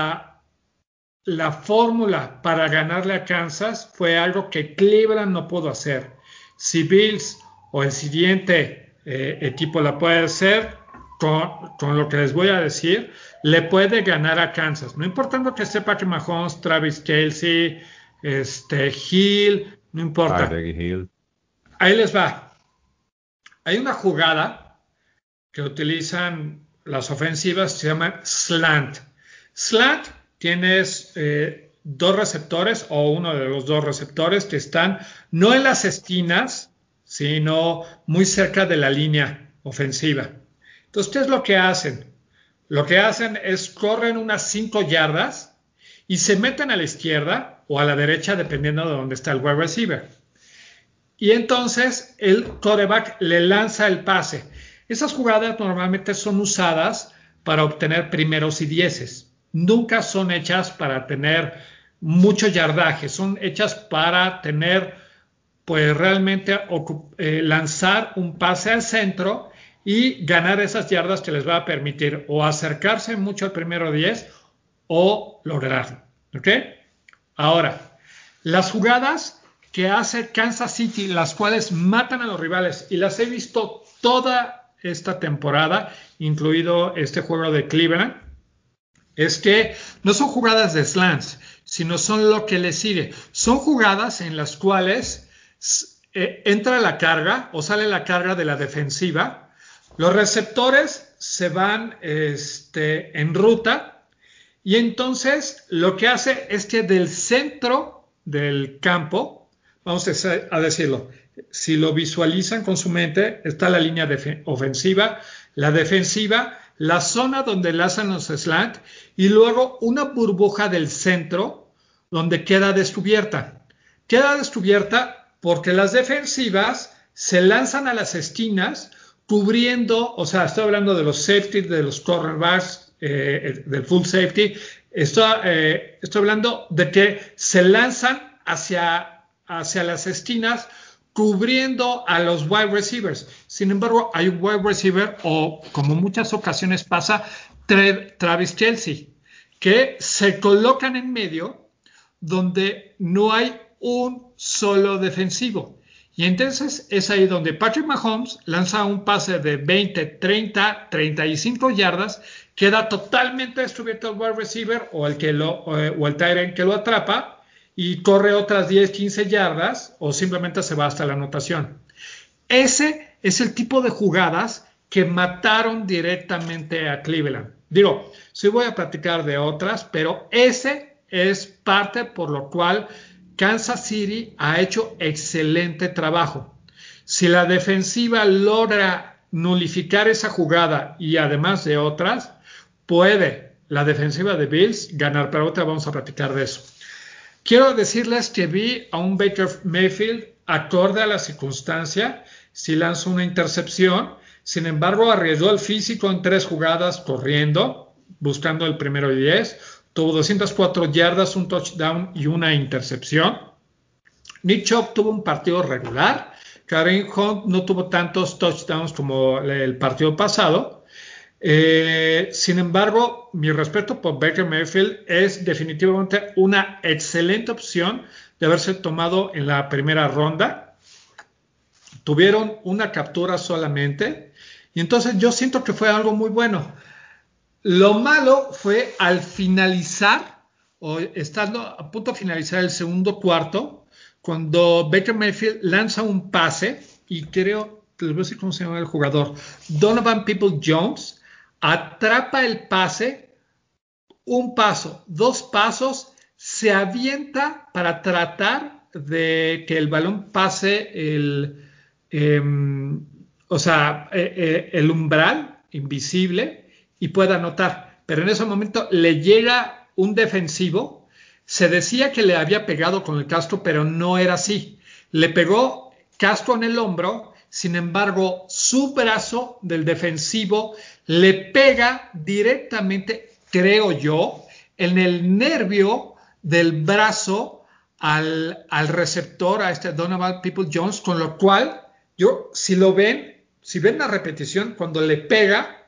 la fórmula para ganarle a Kansas fue algo que Cleveland no pudo hacer. Si Bills o el siguiente equipo la puede hacer, con lo que les voy a decir, le puede ganar a Kansas. No importando que esté Patrick Mahomes, Travis Kelce, Hill, no importa. Hill. Ahí les va. Hay una jugada que utilizan las ofensivas, se llama slant. Slant, tienes dos receptores o uno de los dos receptores que están no en las esquinas, sino muy cerca de la línea ofensiva. Entonces, ¿qué es lo que hacen? Lo que hacen es corren unas 5 yardas y se meten a la izquierda o a la derecha, dependiendo de dónde está el wide receiver. Y entonces el quarterback le lanza el pase. Esas jugadas normalmente son usadas para obtener primeros y dieces. Nunca son hechas para tener mucho yardaje. Son hechas para tener, pues realmente lanzar un pase al centro y ganar esas yardas que les va a permitir o acercarse mucho al primero 10 o lograrlo. ¿Ok? Ahora, las jugadas que hace Kansas City, las cuales matan a los rivales, y las he visto toda esta temporada, incluido este juego de Cleveland, es que no son jugadas de slants, sino son lo que le sigue. Son jugadas en las cuales entra la carga o sale la carga de la defensiva, los receptores se van en ruta y entonces lo que hace es que del centro del campo, vamos a decirlo, si lo visualizan con su mente, está la línea ofensiva, la defensiva, la zona donde lanzan los slant y luego una burbuja del centro donde queda descubierta. Queda descubierta porque las defensivas se lanzan a las esquinas cubriendo, o sea, estoy hablando de los safety, de los cornerbacks, del full safety, estoy hablando de que se lanzan hacia las esquinas cubriendo a los wide receivers. Sin embargo, hay un wide receiver, o como muchas ocasiones pasa, Travis Kelce, que se colocan en medio donde no hay un solo defensivo. Y entonces es ahí donde Patrick Mahomes lanza un pase de 20, 30, 35 yardas, queda totalmente descubierto el wide receiver o el tight end que lo atrapa, y corre otras 10, 15 yardas o simplemente se va hasta la anotación. Ese es el tipo de jugadas que mataron directamente a Cleveland. Digo, sí voy a platicar de otras, pero ese es parte por lo cual Kansas City ha hecho excelente trabajo. Si la defensiva logra nulificar esa jugada y además de otras, puede la defensiva de Bills ganar, pero ahorita vamos a platicar de eso. Quiero decirles que vi a un Baker Mayfield acorde a la circunstancia, sí lanzó una intercepción, sin embargo arriesgó el físico en 3 jugadas corriendo, buscando el primero y 10, tuvo 204 yardas, un touchdown y una intercepción. Nick Chubb tuvo un partido regular, Kareem Hunt no tuvo tantos touchdowns como el partido pasado. Sin embargo, mi respeto por Baker Mayfield, es definitivamente una excelente opción de haberse tomado en la primera ronda. Tuvieron una captura solamente y entonces yo siento que fue algo muy bueno. Lo malo fue al finalizar o estando a punto de finalizar el segundo cuarto, cuando Baker Mayfield lanza un pase y creo, les voy a decir cómo se llama el jugador, Donovan Peoples-Jones, atrapa el pase, un paso, 2 pasos, se avienta para tratar de que el balón pase el umbral invisible y pueda anotar. Pero en ese momento le llega un defensivo, se decía que le había pegado con el casco, pero no era así. Le pegó casco en el hombro. Sin embargo, su brazo del defensivo le pega directamente, creo yo, en el nervio del brazo al receptor, a este Donovan Peoples-Jones, con lo cual, si ven la repetición, cuando le pega,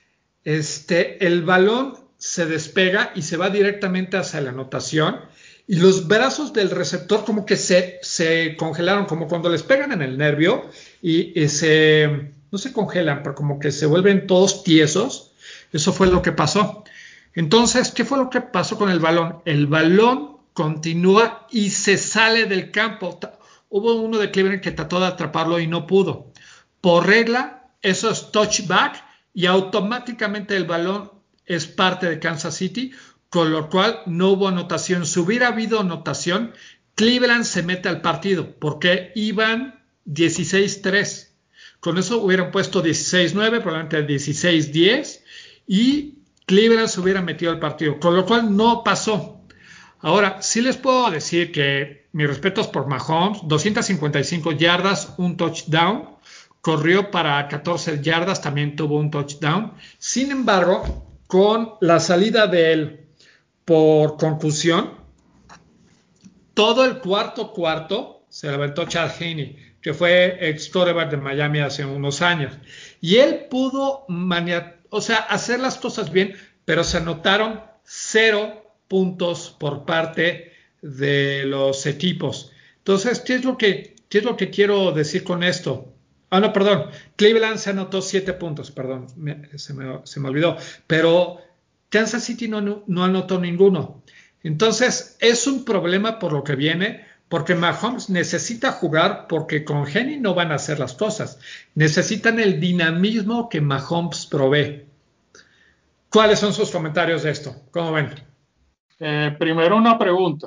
el balón se despega y se va directamente hacia la anotación, y los brazos del receptor como que se congelaron, como cuando les pegan en el nervio, y no se congelan, pero como que se vuelven todos tiesos. Eso fue lo que pasó. Entonces, ¿qué fue lo que pasó con el balón? El balón continúa y se sale del campo. Hubo uno de Cleveland que trató de atraparlo y no pudo. Por regla, eso es touchback y automáticamente el balón es parte de Kansas City, con lo cual no hubo anotación. Si hubiera habido anotación, Cleveland se mete al partido porque iban 16-3. Con eso hubieran puesto 16-9, probablemente 16-10 y Cleveland se hubiera metido al partido, con lo cual no pasó. Ahora, sí les puedo decir que mis respetos por Mahomes, 255 yardas, un touchdown, corrió para 14 yardas, también tuvo un touchdown. Sin embargo, con la salida de él por concusión, todo el cuarto se levantó Chad Henne, que fue ex quarterback de Miami hace unos años. Y él pudo hacer las cosas bien, pero se anotaron 0 puntos por parte de los equipos. Entonces, ¿qué es lo que quiero decir con esto? No, perdón. Cleveland se anotó 7 puntos, perdón, se me olvidó. Pero Kansas City no anotó ninguno. Entonces, es un problema por lo que viene, porque Mahomes necesita jugar, porque con Henne no van a hacer las cosas. Necesitan el dinamismo que Mahomes provee. ¿Cuáles son sus comentarios de esto? ¿Cómo ven? Primero una pregunta.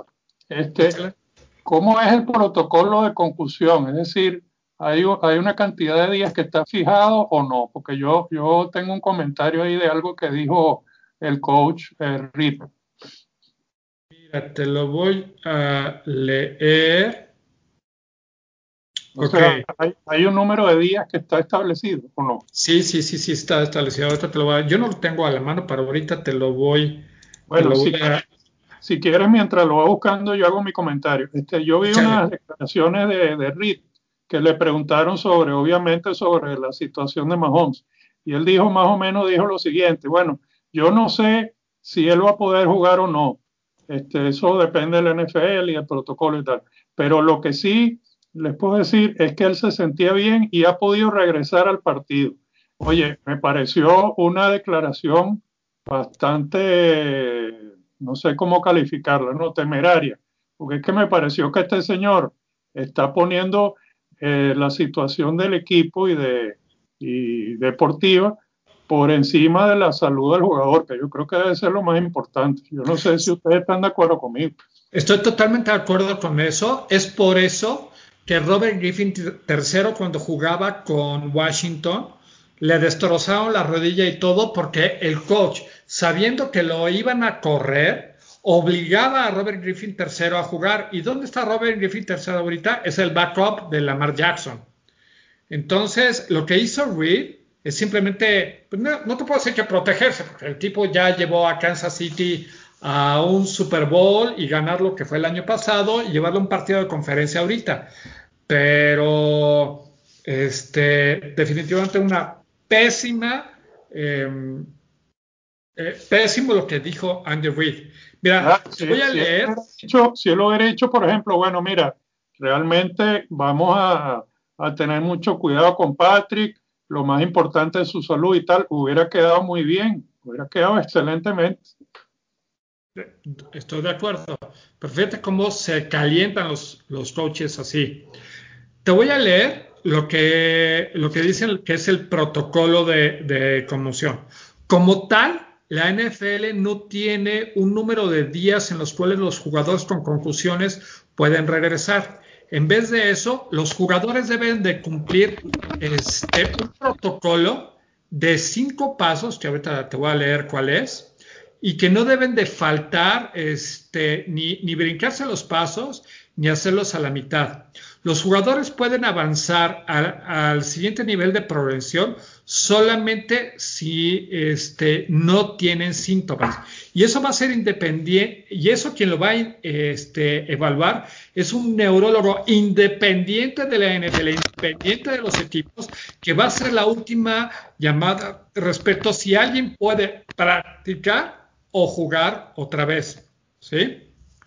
¿Cómo es el protocolo de concusión? Es decir, ¿hay una cantidad de días que está fijado o no? Porque yo tengo un comentario ahí de algo que dijo el coach Reed. Mira, te lo voy a leer. O sea, ¿hay un número de días que está establecido o no? Sí, está establecido. Yo no lo tengo a la mano, pero ahorita te lo voy Bueno, a... si quieres, mientras lo va buscando, yo hago mi comentario. Yo vi Échale. unas declaraciones de Reed que le preguntaron obviamente, sobre la situación de Mahomes. Y él dijo, más o menos, lo siguiente: bueno, yo no sé si él va a poder jugar o no. Eso depende del NFL y el protocolo y tal. Pero lo que sí les puedo decir es que él se sentía bien y ha podido regresar al partido. Oye, me pareció una declaración bastante, no sé cómo calificarla, ¿no? Temeraria, porque es que me pareció que este señor está poniendo la situación del equipo y deportiva por encima de la salud del jugador, que yo creo que debe ser lo más importante. Yo no sé si ustedes están de acuerdo conmigo. Estoy totalmente de acuerdo con eso. Es por eso que Robert Griffin III, cuando jugaba con Washington, le destrozaron la rodilla y todo, porque el coach, sabiendo que lo iban a correr, obligaba a Robert Griffin III a jugar. ¿Y dónde está Robert Griffin III ahorita? Es el backup de Lamar Jackson. Entonces, lo que hizo Reed es simplemente, pues no te puedo decir que protegerse, porque el tipo ya llevó a Kansas City a un Super Bowl y ganar lo que fue el año pasado y llevarlo a un partido de conferencia ahorita. Pero definitivamente una pésimo lo que dijo Andy Reid. Mira, te voy a leer. Si él lo hubiera hecho, por ejemplo, bueno, mira, realmente vamos a tener mucho cuidado con Patrick, lo más importante es su salud y tal, hubiera quedado muy bien, hubiera quedado excelentemente. Estoy de acuerdo. Pero fíjate cómo se calientan los coaches así. Te voy a leer lo que dicen que es el protocolo de conmoción. Como tal, la NFL no tiene un número de días en los cuales los jugadores con concusiones pueden regresar. En vez de eso, los jugadores deben de cumplir un protocolo de 5 pasos, que ahorita te voy a leer cuál es, y que no deben de faltar ni brincarse los pasos ni hacerlos a la mitad. Los jugadores pueden avanzar al siguiente nivel de progresión solamente si no tienen síntomas. Y eso va a ser independiente, y eso quien lo va a evaluar es un neurólogo independiente de la NFL, independiente de los equipos, que va a ser la última llamada respecto a si alguien puede practicar o jugar otra vez. ¿Sí?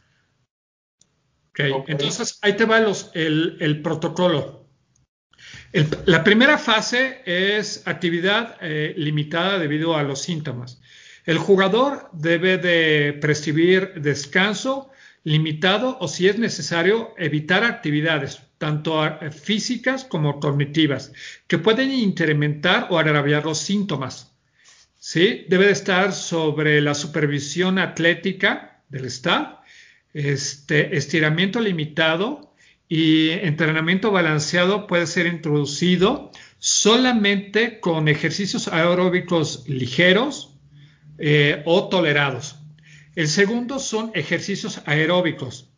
Okay. Entonces, ahí te va el protocolo. La primera fase es actividad limitada debido a los síntomas. El jugador debe de prescribir descanso limitado o, si es necesario, evitar actividades, tanto físicas como cognitivas, que pueden incrementar o agravar los síntomas. ¿Sí? Debe de estar sobre la supervisión atlética del staff, estiramiento limitado y entrenamiento balanceado puede ser introducido solamente con ejercicios aeróbicos ligeros o tolerados. El segundo son ejercicios aeróbicos.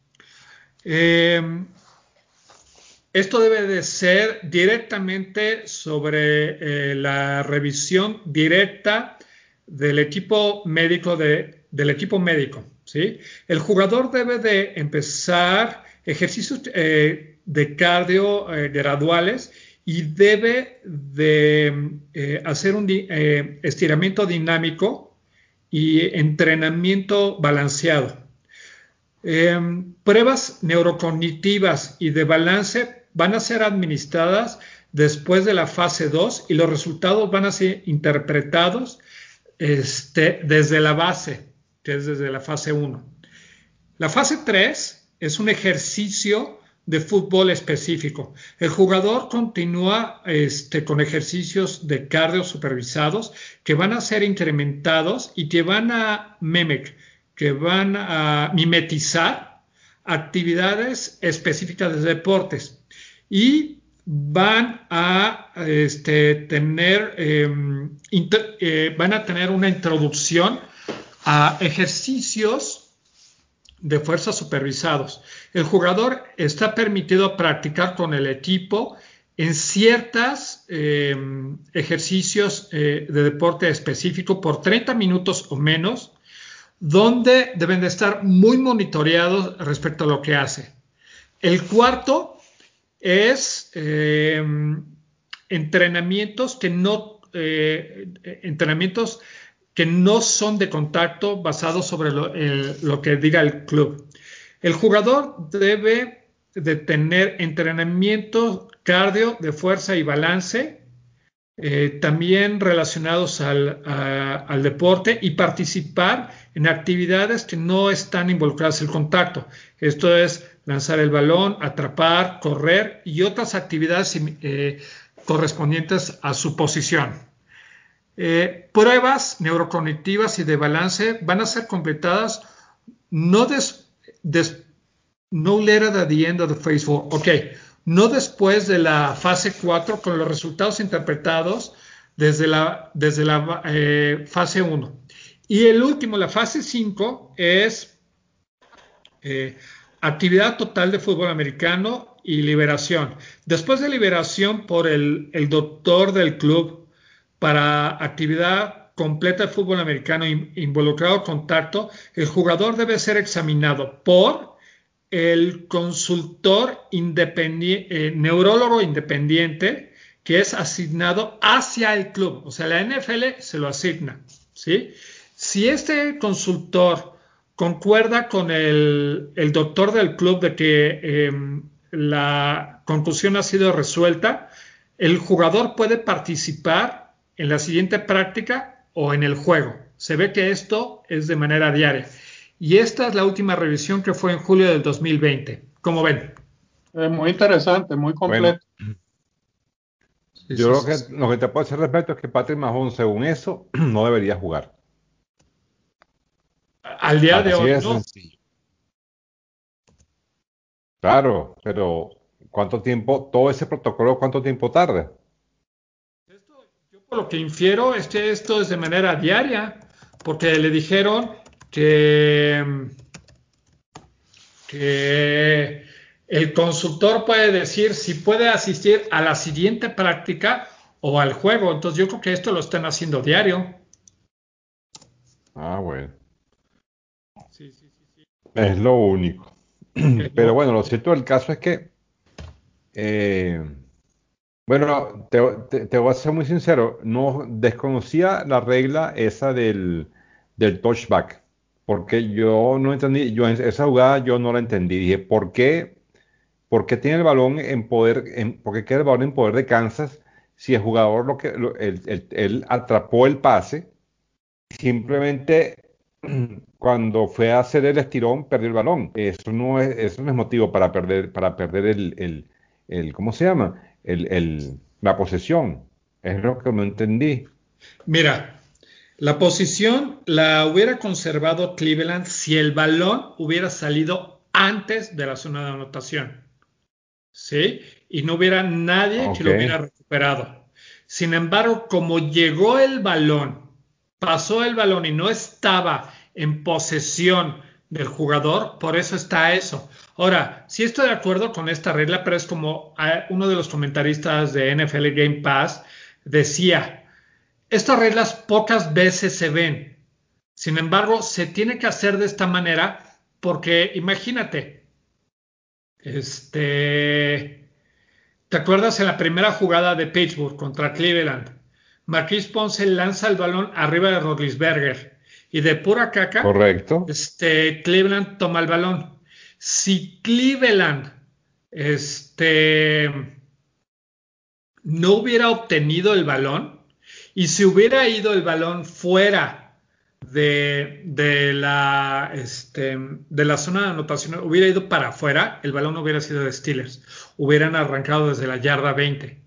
Esto debe de ser directamente sobre la revisión directa del equipo médico del equipo médico. ¿Sí? El jugador debe de empezar ejercicios de cardio graduales y debe de hacer un estiramiento dinámico y entrenamiento balanceado. Pruebas neurocognitivas y de balance van a ser administradas después de la fase 2 y los resultados van a ser interpretados desde la base, que es desde la fase 1. La fase 3 es un ejercicio de fútbol específico. El jugador continúa con ejercicios de cardio supervisados que van a ser incrementados y que van a mimetizar actividades específicas de deportes y van a tener una introducción a ejercicios de fuerza supervisados. El jugador está permitido practicar con el equipo en ciertos ejercicios de deporte específico por 30 minutos o menos, donde deben de estar muy monitoreados respecto a lo que hace. El cuarto es entrenamientos que no son de contacto basados sobre lo que diga el club. El jugador debe de tener entrenamientos cardio de fuerza y balance, también relacionados al deporte, y participar en actividades que no están involucradas en el contacto. Esto es lanzar el balón, atrapar, correr y otras actividades correspondientes a su posición. Pruebas neurocognitivas y de balance van a ser completadas no later at the end of the phase 4. Okay. No después de la fase 4 con los resultados interpretados desde la fase 1. Y el último, la fase 5, es actividad total de fútbol americano y liberación. Después de liberación por el doctor del club para actividad completa de fútbol americano involucrado contacto, el jugador debe ser examinado por el consultor neurólogo independiente que es asignado hacia el club. O sea, la NFL se lo asigna, ¿sí? Si este consultor concuerda con el doctor del club de que la conclusión ha sido resuelta, el jugador puede participar en la siguiente práctica o en el juego. Se ve que esto es de manera diaria. Y esta es la última revisión, que fue en julio del 2020. ¿Cómo ven? Muy interesante, muy completo. Bueno, yo creo que lo que te puedo decir respecto es que Patrick Mahomes, según eso, no debería jugar. Al día de hoy, Así es no. sencillo. Claro, pero ¿cuánto tiempo, todo ese protocolo, cuánto tiempo tarda? Yo por lo que infiero es que esto es de manera diaria, porque le dijeron que el consultor puede decir si puede asistir a la siguiente práctica o al juego. Entonces yo creo que esto lo están haciendo diario. Bueno. Sí, sí, sí, sí. Es lo único. Pero No, bueno, lo cierto del caso es que, eh, bueno, te voy a ser muy sincero, no desconocía la regla esa del touchback, porque yo no entendí, yo en esa jugada yo no la entendí. Dije, ¿por qué tiene el balón en poder, por qué queda el balón en poder de Kansas si el jugador él atrapó el pase? Simplemente cuando fue a hacer el estirón, perdió el balón. Eso no es motivo para perder ¿cómo se llama? La posesión. Es lo que no entendí. mira, la posición la hubiera conservado Cleveland si el balón hubiera salido antes de la zona de anotación, ¿sí? Y no hubiera nadie que Ok, lo hubiera recuperado. Sin embargo, como llegó el balón, pasó el balón y no estaba en posesión del jugador, por eso está eso. Ahora, sí estoy de acuerdo con esta regla, pero es como uno de los comentaristas de NFL Game Pass decía, estas reglas pocas veces se ven. Sin embargo, se tiene que hacer de esta manera porque imagínate, ¿te acuerdas en la primera jugada de Pittsburgh contra Cleveland? Marquise Ponce lanza el balón arriba de Roethlisberger y de pura caca, correcto. Cleveland toma el balón. Si Cleveland, no hubiera obtenido el balón y si hubiera ido el balón fuera de la zona de anotación, hubiera ido para afuera, el balón hubiera sido de Steelers. Hubieran arrancado desde la yarda 20.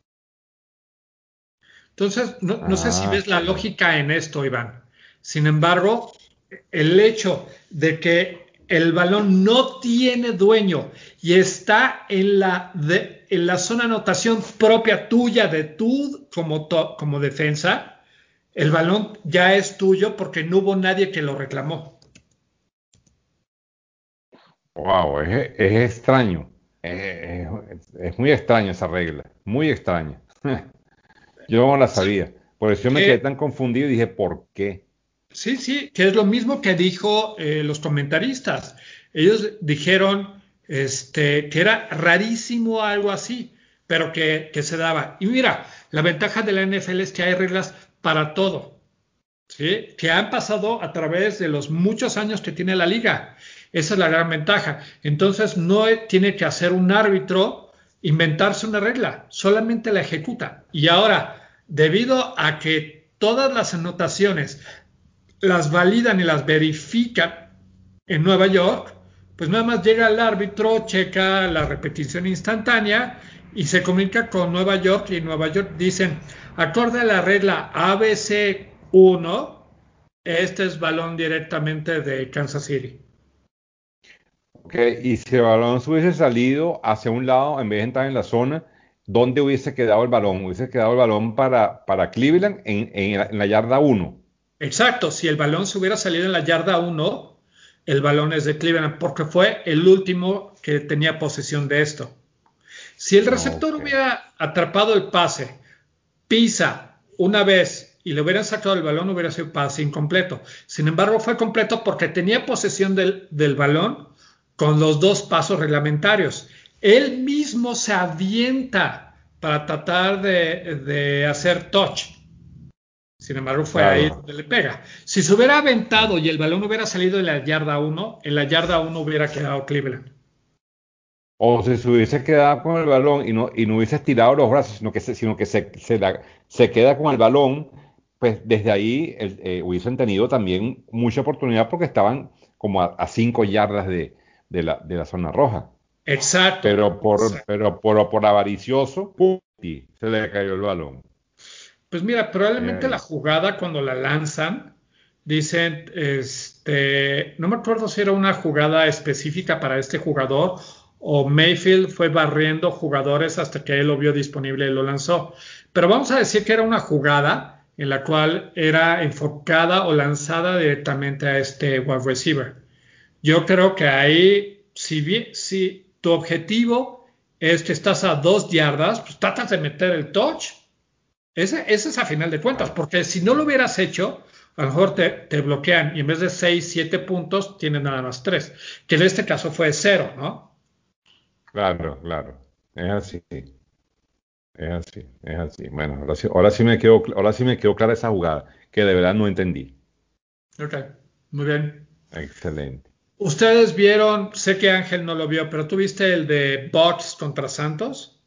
Entonces, no sé si ves la Ok. lógica en esto, Iván. Sin embargo, el hecho de que el balón no tiene dueño y está en la zona de anotación propia tuya, de tú como defensa, el balón ya es tuyo porque no hubo nadie que lo reclamó. Wow, es extraño. Es muy extraña esa regla. Muy extraña. Yo no la sabía. Por eso yo me quedé Que, tan confundido y dije, ¿por qué? sí, sí, que es lo mismo que dijo los comentaristas. Ellos dijeron que era rarísimo algo así, pero que se daba. Y mira, la ventaja de la NFL es que hay reglas para todo, ¿sí? Que han pasado a través de los muchos años que tiene la liga. Esa es la gran ventaja. Entonces no tiene que hacer un árbitro inventarse una regla, solamente la ejecuta. Y ahora, debido a que todas las anotaciones las validan y las verifican en Nueva York, pues nada más llega el árbitro, checa la repetición instantánea y se comunica con Nueva York y Nueva York dicen, acorde a la regla ABC1, este es balón directamente de Kansas City. Ok, y si el balón se hubiese salido hacia un lado en vez de entrar en la zona, ¿dónde hubiese quedado el balón? Hubiese quedado el balón para Cleveland en la yarda uno. Exacto, si el balón se hubiera salido en la yarda 1, el balón es de Cleveland porque fue el último que tenía posesión de esto. Si el receptor Ok. hubiera atrapado el pase, pisa una vez y le hubieran sacado el balón, hubiera sido pase incompleto. Sin embargo, fue completo porque tenía posesión del balón con los dos pasos reglamentarios. Él mismo se avienta para tratar de hacer touch. Sin embargo, fue ahí Claro. donde le pega. Si se hubiera aventado y el balón hubiera salido de la yarda 1, en la yarda 1 hubiera quedado Cleveland. O si se hubiese quedado con el balón y no hubiese estirado los brazos, sino que se queda con el balón, pues desde ahí hubiesen tenido también mucha oportunidad porque estaban como a 5 yardas de la zona roja. Exacto. Pero por avaricioso, ¡pum! Y se le cayó el balón. Pues mira, probablemente la Ahí. jugada cuando la lanzan, dicen, no me acuerdo si era una jugada específica para este jugador o Mayfield fue barriendo jugadores hasta que él lo vio disponible y lo lanzó. Pero vamos a decir que era una jugada en la cual era enfocada o lanzada directamente a este wide receiver. Yo creo que ahí, si tu objetivo es que estás a 2 yardas, pues tratas de meter el touch. Ese es a final de cuentas, porque si no lo hubieras hecho, a lo mejor te bloquean y en vez de 6, 7 puntos, tienes nada más 3, que en este caso fue 0, ¿no? Claro, claro. Es así, es así, es así. Bueno, ahora sí me quedó clara esa jugada, que de verdad no entendí. Ok, muy bien. Excelente. Ustedes vieron, sé que Ángel no lo vio, pero ¿tú viste el de Bucks contra Santos?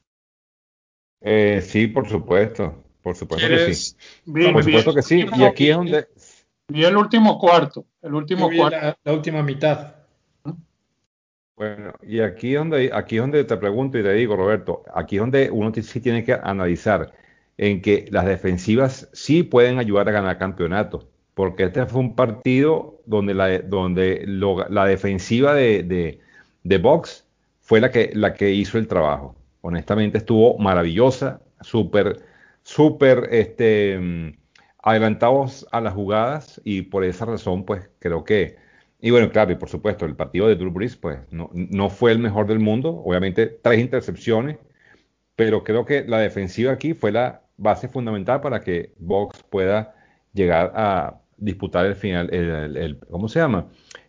Sí, por supuesto que sí. ¿Quieres Vi, Por vi el supuesto que sí. Y último, aquí es donde, vi el último cuarto, yo vi la última mitad? bueno, y aquí es donde te pregunto y te digo, Roberto, aquí es donde uno sí tiene que analizar en que las defensivas sí pueden ayudar a ganar campeonatos, porque este fue un partido donde la defensiva de Bucks fue la que hizo el trabajo. Honestamente estuvo maravillosa, súper, adelantados a las jugadas y por esa razón, pues creo que y bueno, claro, y por supuesto, el partido de Drew Brees, pues no fue el mejor del mundo. Obviamente, 3 intercepciones, pero creo que la defensiva aquí fue la base fundamental para que Bucks pueda llegar a disputar el final, ¿cómo se llama?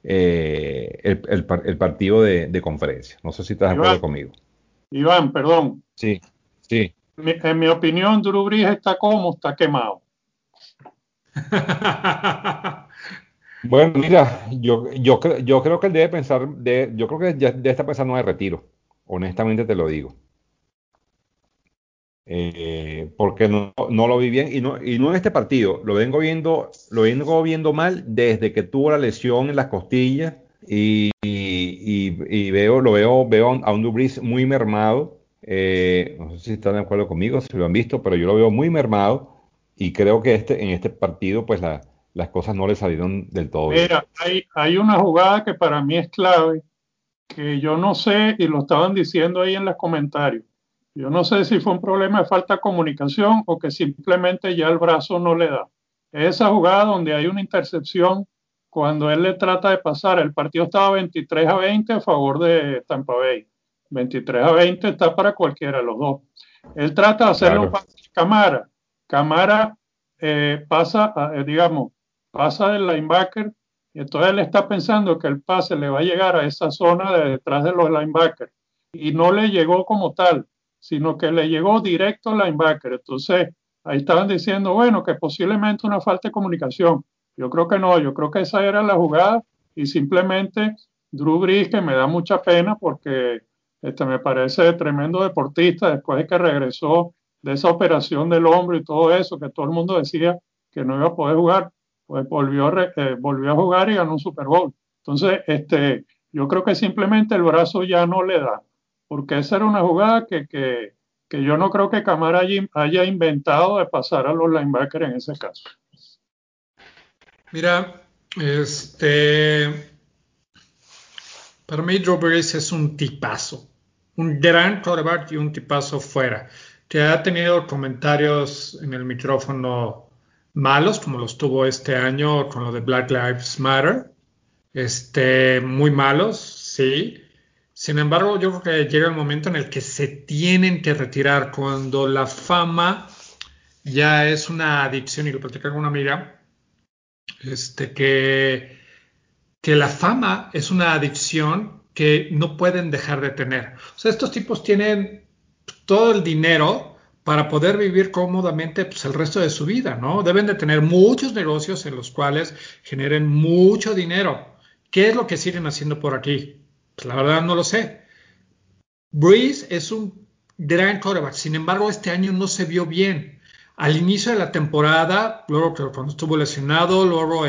El partido de conferencia. No sé si estás de Iván, acuerdo conmigo. Iván, perdón. Sí, sí. En mi opinión, Drew Brees está como está quemado. Bueno, mira, yo creo que él debe pensar, yo creo que ya debe estar pensando en el retiro. Honestamente te lo digo. Porque no lo vi bien y no en este partido, lo vengo viendo mal desde que tuvo la lesión en las costillas y veo a un Drew muy mermado. No sé si están de acuerdo conmigo, si lo han visto, pero yo lo veo muy mermado y creo que en este partido pues las cosas no le salieron del todo bien. Mira, hay una jugada que para mí es clave, que yo no sé, y lo estaban diciendo ahí en los comentarios. Yo no sé si fue un problema de falta de comunicación o que simplemente ya el brazo no le da. Es esa jugada donde hay una intercepción cuando él le trata de pasar. El partido estaba 23-20 a favor de Tampa Bay. 23-20 está para cualquiera de los dos. Él trata de hacerle un Claro, pase a Camara. Camara pasa, digamos, pasa del linebacker y entonces él está pensando que el pase le va a llegar a esa zona de detrás de los linebackers y no le llegó como tal, sino que le llegó directo al linebacker. Entonces ahí estaban diciendo, bueno, que posiblemente una falta de comunicación. Yo creo que no, yo creo que esa era la jugada y simplemente Drew Brees, que me da mucha pena porque me parece tremendo deportista después de que regresó de esa operación del hombro y todo eso, que todo el mundo decía que no iba a poder jugar, pues volvió a jugar y ganó un Super Bowl. Entonces, yo creo que simplemente el brazo ya no le da, porque esa era una jugada que yo no creo que Camara haya inventado de pasar a los linebackers en ese caso. Mira, para mí Drew Brees es un tipazo, un gran quarterback y un tipazo fuera, que ha tenido comentarios en el micrófono malos, como los tuvo este año con lo de Black Lives Matter, muy malos, sí. Sin embargo, yo creo que llega el momento en el que se tienen que retirar cuando la fama ya es una adicción, y lo platicé con una amiga, este, que que la fama es una adicción que no pueden dejar de tener. O sea, estos tipos tienen todo el dinero para poder vivir cómodamente pues, el resto de su vida, ¿no? Deben de tener muchos negocios en los cuales generen mucho dinero. ¿Qué es lo que siguen haciendo por aquí? Pues la verdad no lo sé. Breeze es un gran quarterback, sin embargo este año no se vio bien. Al inicio de la temporada, luego cuando estuvo lesionado, luego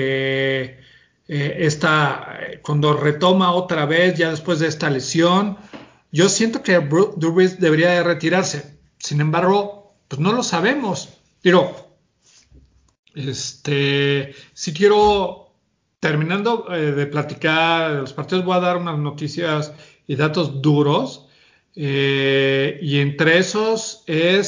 cuando retoma otra vez ya después de esta lesión, yo siento que Drew Brees debería de retirarse. Sin embargo, pues no lo sabemos. Digo, si quiero, terminando de platicar de los partidos, voy a dar unas noticias y datos duros. Y entre esos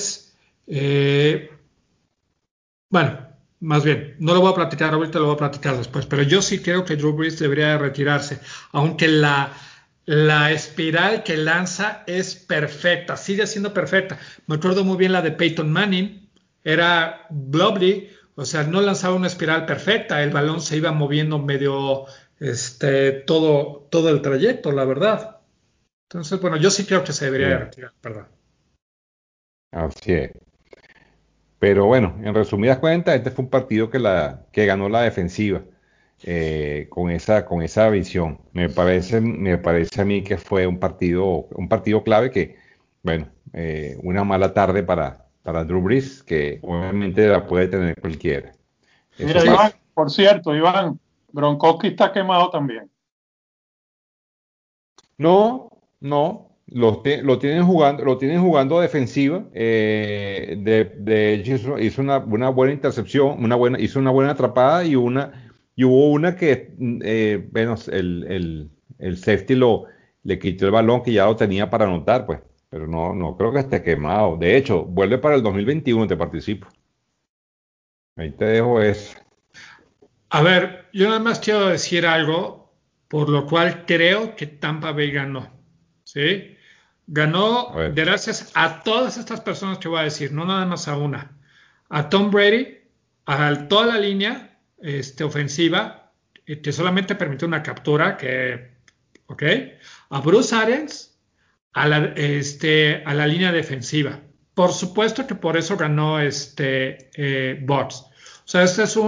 bueno, más bien, no lo voy a platicar ahorita, lo voy a platicar después, pero yo sí creo que Drew Brees debería retirarse, aunque la espiral que lanza es perfecta, sigue siendo perfecta. Me acuerdo muy bien la de Peyton Manning, era Blobly, o sea, no lanzaba una espiral perfecta, el balón se iba moviendo medio todo el trayecto, la verdad. Entonces, bueno, yo sí creo que se debería de Bien, retirar, perdón. así es. Pero bueno, en resumidas cuentas, este fue un partido que ganó la defensiva con esa visión. Me parece a mí que fue un partido clave que, bueno, una mala tarde para Drew Brees, que obviamente la puede tener cualquiera. Eso Mira, Iván, pasa. por cierto, Iván, Gronkowski está quemado también. No, no, lo tienen jugando defensiva. De hecho, hizo una buena intercepción, hizo una buena atrapada y hubo una que, bueno, el safety le quitó el balón que ya lo tenía para anotar, pues. Pero no creo que esté quemado. De hecho, vuelve para el 2021, te participo. Ahí te dejo eso. A ver, yo nada más quiero decir algo por lo cual creo que Tampa Bay ganó, ¿sí? A Ganó ver, gracias a todas estas personas que voy a decir, no nada más a una. A Tom Brady, a toda la línea ofensiva, que solamente permitió una captura, ¿ok? A Bruce Arians, a la línea defensiva. Por supuesto que por eso ganó Bucks. O sea, este es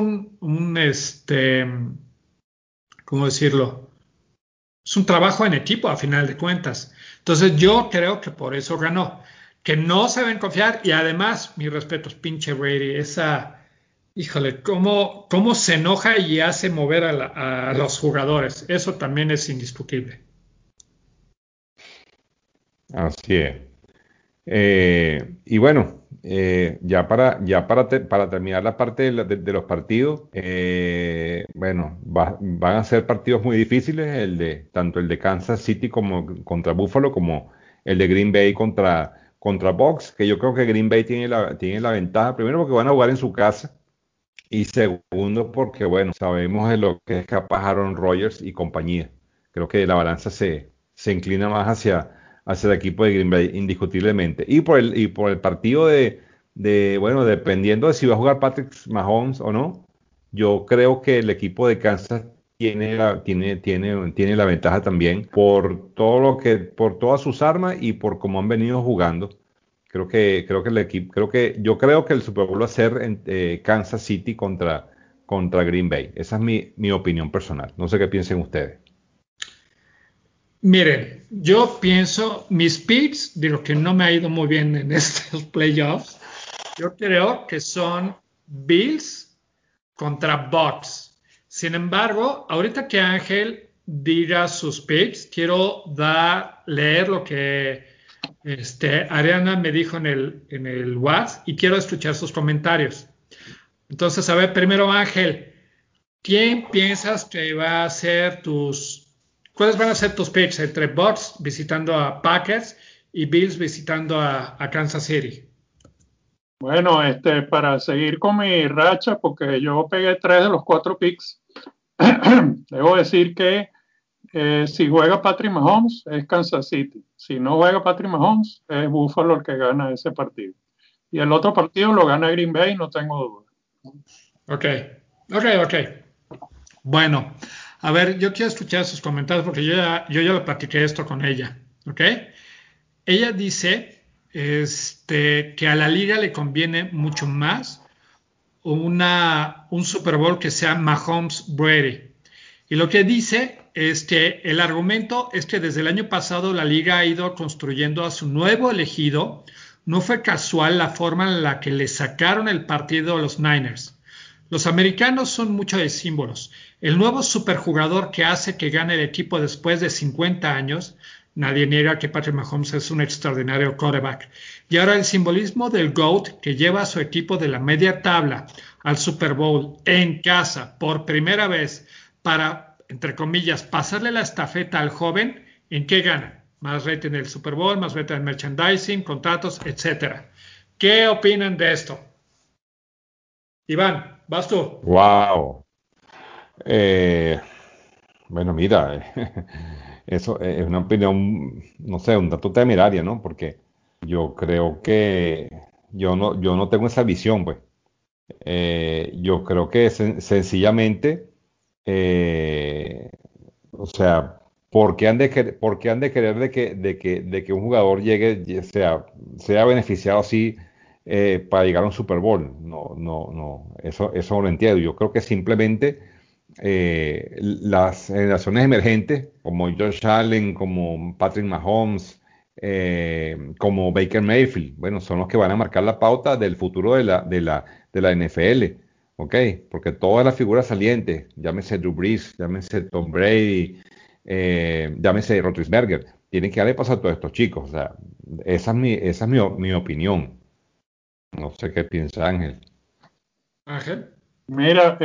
¿cómo decirlo? Es un trabajo en equipo a final de cuentas. Entonces yo creo que por eso ganó. Que no se deben confiar y además, mis respetos, pinche Brady, híjole, cómo se enoja y hace mover a los jugadores. Eso también es indiscutible. así es. Y bueno, para terminar la parte de los partidos, bueno, van a ser partidos muy difíciles, tanto el de Kansas City como contra Buffalo, como el de Green Bay contra Bucks, que yo creo que Green Bay tiene la ventaja, primero porque van a jugar en su casa, y segundo porque, bueno, sabemos de lo que es capaz Aaron Rodgers y compañía. Creo que la balanza se inclina más hacia el equipo de Green Bay, indiscutiblemente. Y por el partido bueno, dependiendo de si va a jugar Patrick Mahomes o no, yo creo que el equipo de Kansas tiene la ventaja también por todas sus armas y por cómo han venido jugando. Creo que el equipo, yo creo que el Super Bowl va a ser Kansas City contra Green Bay. Esa es mi opinión personal. No sé qué piensen ustedes. Miren, yo pienso, mis picks, digo que no me ha ido muy bien en estos playoffs. Yo creo que son Bills contra Bucks. Sin embargo, ahorita que Ángel diga sus picks, quiero leer lo que Ariana me dijo en el WhatsApp y quiero escuchar sus comentarios. Entonces, a ver, primero Ángel, ¿quién piensas que va a ser cuáles van a ser tus picks entre Bucks visitando a Packers y Bills visitando a Kansas City? Bueno, para seguir con mi racha, porque yo pegué 3 de los 4 picks, debo decir que si juega Patrick Mahomes es Kansas City. Si no juega Patrick Mahomes es Buffalo el que gana ese partido. Y el otro partido lo gana Green Bay, no tengo duda. Ok, ok. Bueno, a ver, yo quiero escuchar sus comentarios porque yo ya lo platiqué esto con ella, ¿ok? Ella dice que a la liga le conviene mucho más un Super Bowl que sea Mahomes-Brady. Y lo que dice es que el argumento es que desde el año pasado la liga ha ido construyendo a su nuevo elegido. No fue casual la forma en la que le sacaron el partido a los Niners. Los americanos son mucho de símbolos. El nuevo superjugador que hace que gane el equipo después de 50 años, nadie niega que Patrick Mahomes es un extraordinario quarterback. Y ahora el simbolismo del GOAT que lleva a su equipo de la media tabla al Super Bowl en casa por primera vez para, entre comillas, pasarle la estafeta al joven, ¿en qué gana? Más rating del Super Bowl, más venta en merchandising, contratos, etcétera. ¿Qué opinan de esto? Iván, vas tú. Wow. Eh, Bueno, mira, eso es una opinión, no sé, un tanto temeraria, ¿no? Porque yo creo que yo no tengo esa visión, pues. Yo creo que sencillamente, eh, o sea, ¿por qué han de querer de que un jugador sea beneficiado así para llegar a un Super Bowl? No, eso no lo entiendo. Yo creo que simplemente las generaciones emergentes, como Josh Allen, como Patrick Mahomes, como Baker Mayfield, bueno, son los que van a marcar la pauta del futuro de la NFL, ¿ok? Porque todas las figuras salientes, llámese Drew Brees, llámese Tom Brady, llámese Roethlisberger, tienen que darle paso a todos estos chicos, o sea, esa es mi opinión. No sé qué piensa Ángel. Ángel. Mira,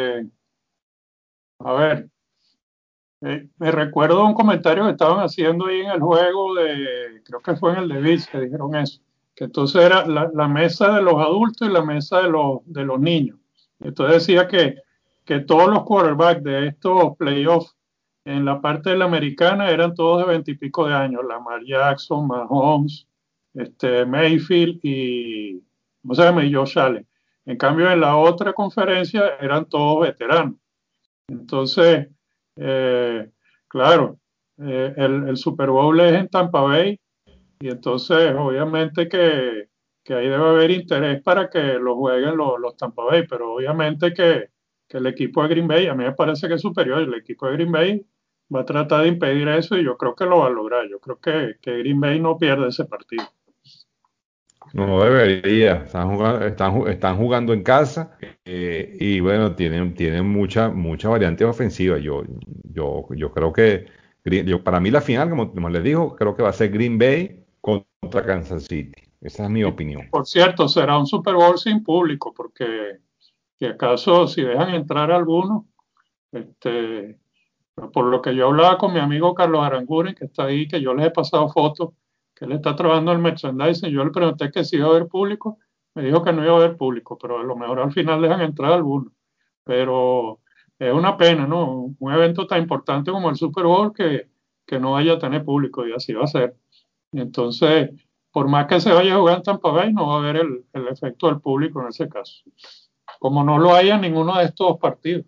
a ver, me recuerdo un comentario que estaban haciendo ahí en el juego creo que fue en el de Bills, que dijeron eso, que entonces era la mesa de los adultos y la mesa de los niños. Entonces decía que todos los quarterbacks de estos playoffs en la parte de la americana eran todos de 20 y pico de años, Lamar Jackson, Mahomes, Mayfield y, ¿cómo se llama? Y Josh Allen. En cambio, en la otra conferencia eran todos veteranos. Entonces, eh, claro, el Super Bowl es en Tampa Bay y entonces obviamente que ahí debe haber interés para que lo jueguen los Tampa Bay, pero obviamente que el equipo de Green Bay, a mí me parece que es superior, el equipo de Green Bay va a tratar de impedir eso y yo creo que lo va a lograr, yo creo que Green Bay no pierde ese partido. No debería, están jugando en casa y bueno, tienen mucha variante ofensiva. Yo creo que para mí la final, como les digo, creo que va a ser Green Bay contra Kansas City. Esa es mi Y opinión. por cierto, será un Super Bowl sin público, porque si acaso si dejan entrar algunos, este, por lo que yo hablaba con mi amigo Carlos Aranguren, que está ahí, que yo les he pasado fotos, que él está trabajando en el merchandising, yo le pregunté que si iba a haber público, me dijo que no iba a haber público, pero a lo mejor al final dejan entrar algunos. Pero es una pena, ¿no? Un evento tan importante como el Super Bowl que no vaya a tener público y así va a ser. Y entonces, por más que se vaya a jugar en Tampa Bay, no va a haber el efecto del público en ese caso, como no lo haya en ninguno de estos partidos.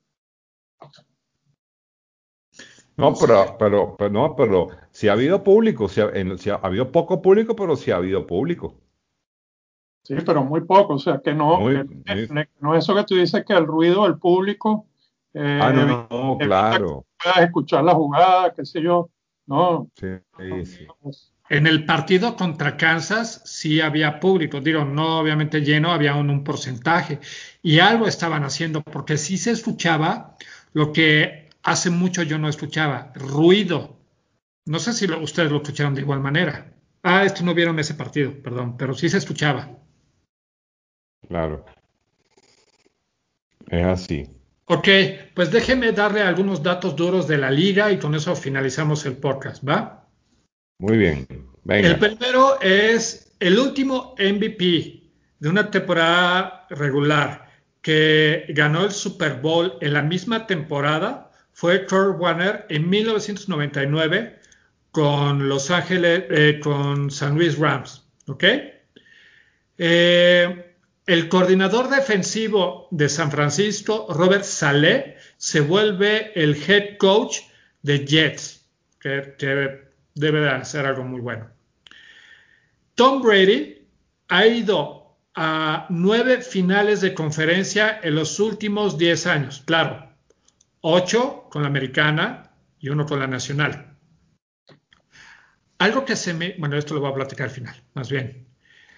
No, pero sí ha habido público, sí ha habido poco público, pero sí ha habido público. Sí, pero muy poco, o sea, Muy, muy, no es eso que tú dices que el ruido del público evita, no, evita que claro. puedas escuchar la jugada, qué sé yo. No, Sí, no, sí. En el partido contra Kansas sí había público, digo, no obviamente lleno, había un porcentaje y algo estaban haciendo porque sí se escuchaba lo que hace mucho yo no escuchaba, ruido. No sé si ustedes lo escucharon de igual manera. Ah, esto no vieron ese partido, perdón, pero sí se escuchaba. Claro, es así. Ok, pues déjenme darle algunos datos duros de la liga y con eso finalizamos el podcast, ¿va? Muy bien. El Venga. primero es el último MVP de una temporada regular que ganó el Super Bowl en la misma temporada fue Kurt Warner en 1999 con Los Ángeles, con San Luis Rams, ¿ok? El coordinador defensivo de San Francisco, Robert Saleh, se vuelve el head coach de Jets, que debe de hacer algo muy bueno. Tom Brady ha ido a 9 finales de conferencia en los últimos 10 años. Claro, 8 con la americana y 1 con la nacional. Algo que bueno, esto lo voy a platicar al final, más bien.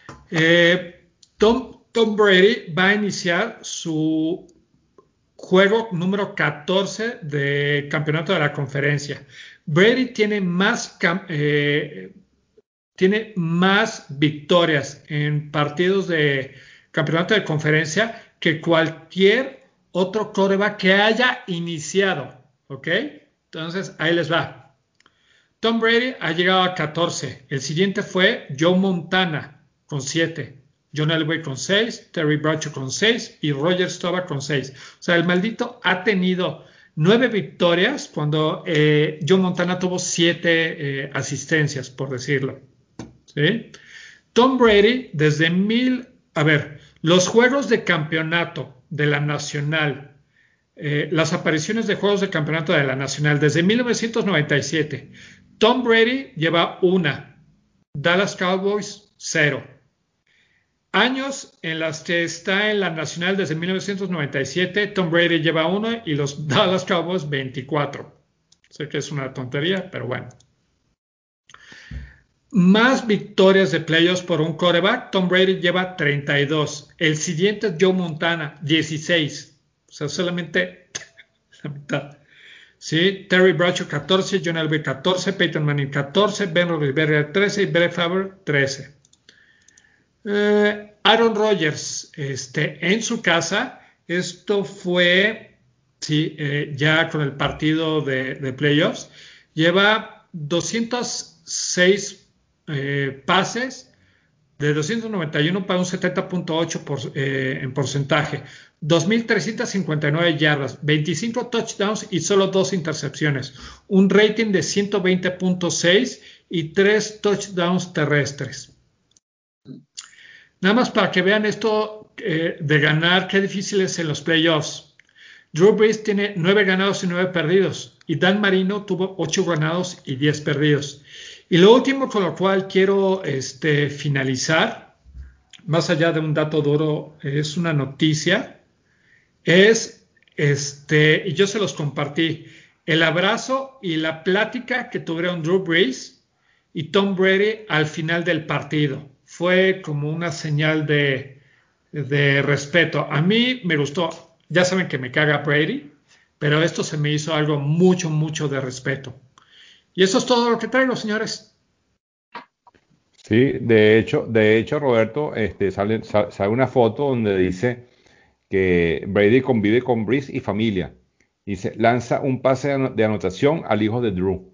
Tom Brady va a iniciar su juego número 14 de campeonato de la conferencia. Brady tiene más victorias en partidos de campeonato de conferencia que cualquier otro quarterback que haya iniciado. ¿Ok? Entonces, ahí les va. Tom Brady ha llegado a 14. El siguiente fue Joe Montana con 7. John Elway con 6. Terry Bradshaw con 6. Y Roger Staubach con 6. O sea, el maldito ha tenido 9 victorias cuando Joe Montana tuvo 7 asistencias, por decirlo. ¿Sí? Tom Brady, los juegos de campeonato de la Nacional, las apariciones de juegos de campeonato de la Nacional desde 1997, Tom Brady lleva 1, Dallas Cowboys 0. Años en las que está en la Nacional desde 1997, Tom Brady lleva 1 y los Dallas Cowboys 24. Sé que es una tontería, pero bueno. Más victorias de playoffs por un quarterback, Tom Brady lleva 32. El siguiente es Joe Montana, 16. O sea, solamente la mitad. Sí, Terry Bradshaw 14, John Elway 14, Peyton Manning 14, Ben Roethlisberger 13 y Brett Favre 13. Aaron Rodgers, en su casa, esto fue, sí, ya con el partido de playoffs, lleva 206 pases de 291 para un 70.8 en porcentaje, 2.359 yardas, 25 touchdowns y solo 2 intercepciones, un rating de 120.6 y 3 touchdowns terrestres. Nada más para que vean esto de ganar, qué difícil es en los playoffs. Drew Brees tiene 9 ganados y 9 perdidos y Dan Marino tuvo 8 ganados y 10 perdidos. Y lo último con lo cual quiero finalizar, más allá de un dato duro, es una noticia, y yo se los compartí, el abrazo y la plática que tuvieron Drew Brees y Tom Brady al final del partido. Fue como una señal de respeto. A mí me gustó, ya saben que me caga Brady, pero esto se me hizo algo mucho, mucho de respeto. Y eso es todo lo que traigo, señores. Sí, de hecho, Roberto, sale una foto donde dice que Brady convive con Brees y familia. Dice, lanza un pase de anotación al hijo de Drew.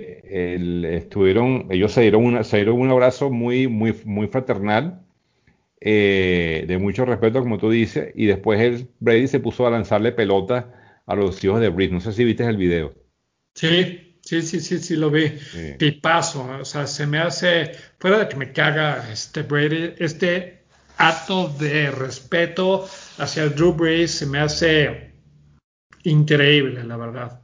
Ellos se dieron un abrazo muy, muy, muy fraternal, de mucho respeto, como tú dices, y después Brady se puso a lanzarle pelotas a los hijos de Brees. No sé si viste el video. Sí, lo vi. Sí. Tipazo, o sea, se me hace, fuera de que me caga Brady, este acto de respeto hacia el Drew Brees se me hace increíble, la verdad.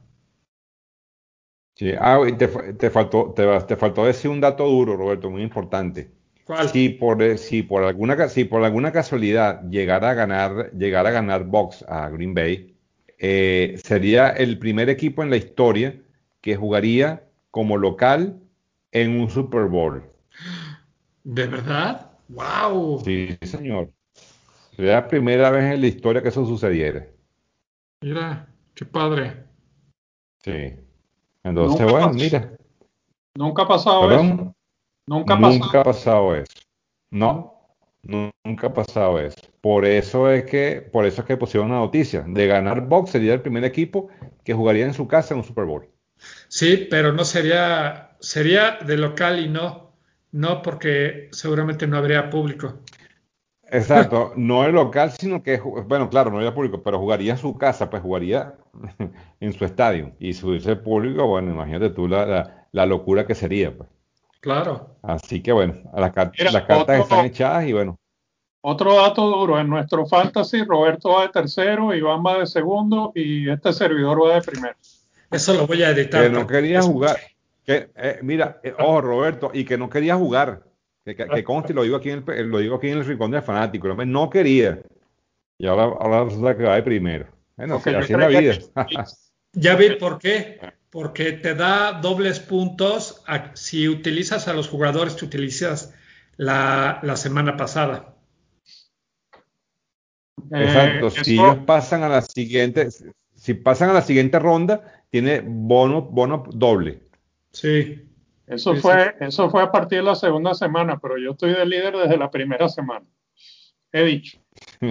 Sí. Y te faltó decir un dato duro, Roberto, muy importante. ¿Cuál? Si por alguna casualidad llegara a ganar Bucs a Green Bay, sería el primer equipo en la historia que jugaría como local en un Super Bowl. ¿De verdad? ¡Wow! Sí, señor. Sería la primera vez en la historia que eso sucediera. Mira, qué padre. Sí. Entonces, Nunca, bueno, pas- mira, nunca ha pasado eso. perdón, Nunca ha nunca ha pasado. pasado eso. No, nunca ha pasado eso. Por eso es que pusieron una noticia. De ganar Bucs sería el primer equipo que jugaría en su casa en un Super Bowl. Sí, pero no sería de local y no porque seguramente no habría público. Exacto, no el local, sino que, bueno, claro, no había público, pero jugaría en su casa, pues jugaría en su estadio. Y subirse el público, bueno, imagínate tú la locura que sería, pues. Claro. Así que bueno, Mira, las cartas están echadas y bueno, otro dato duro. En nuestro fantasy, Roberto va de tercero, Iván va de segundo y este servidor va de primero. Eso lo voy a que editar no porque quería jugar. Mira, ojo, Roberto, y que no quería jugar. Que conste, lo digo aquí en el rincón del fanático. Hombre, no quería. Y ahora resulta que va de primero. Bueno, Porque así, yo así es la creía que vida. ya vi por qué. Porque te da dobles puntos si utilizas a los jugadores que utilizas la semana pasada. Exacto. Si ellos eso, pasan a la siguiente, si pasan a la siguiente ronda, tiene bono doble. Sí, eso sí, sí. fue, eso fue a partir de la segunda semana, pero yo estoy de líder desde la primera semana. He dicho.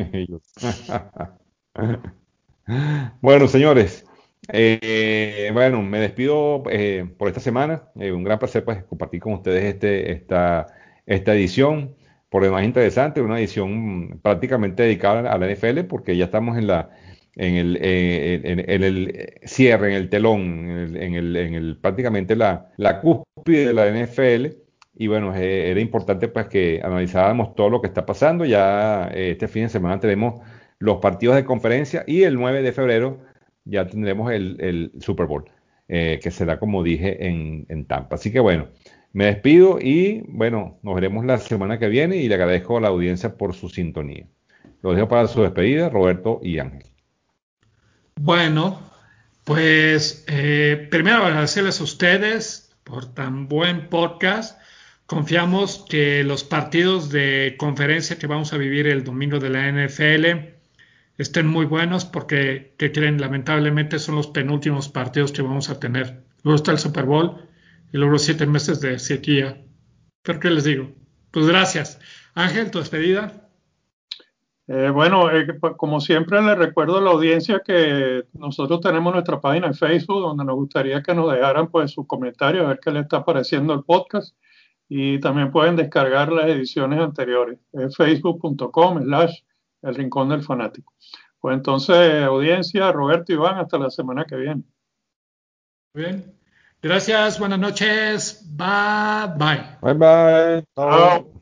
Bueno, señores, bueno, me despido por esta semana. Un gran placer pues, compartir con ustedes esta edición. Por demás interesante, una edición prácticamente dedicada a la NFL, porque ya estamos en el cierre, en el telón, prácticamente la cúspide de la NFL. Y bueno, era importante pues que analizáramos todo lo que está pasando. Ya este fin de semana tenemos los partidos de conferencia y el 9 de febrero ya tendremos el Super Bowl, que será como dije en Tampa. Así que bueno, me despido y bueno, nos veremos la semana que viene y le agradezco a la audiencia por su sintonía. Lo dejo para su despedida, Roberto y Ángel. Bueno, pues primero agradecerles a ustedes por tan buen podcast. Confiamos que los partidos de conferencia que vamos a vivir el domingo de la NFL estén muy buenos porque, ¿qué creen? Lamentablemente son los penúltimos partidos que vamos a tener. Luego está el Super Bowl y luego 7 meses de sequía. ¿Pero qué les digo? Pues gracias. Ángel, tu despedida. Bueno, como siempre le recuerdo a la audiencia que nosotros tenemos nuestra página en Facebook donde nos gustaría que nos dejaran pues sus comentarios, a ver qué les está pareciendo el podcast y también pueden descargar las ediciones anteriores, facebook.com/El Rincón del Fanático. Pues entonces, audiencia, Roberto, Iván, hasta la semana que viene. Muy bien. Gracias, buenas noches. Bye bye. Bye bye. Chao.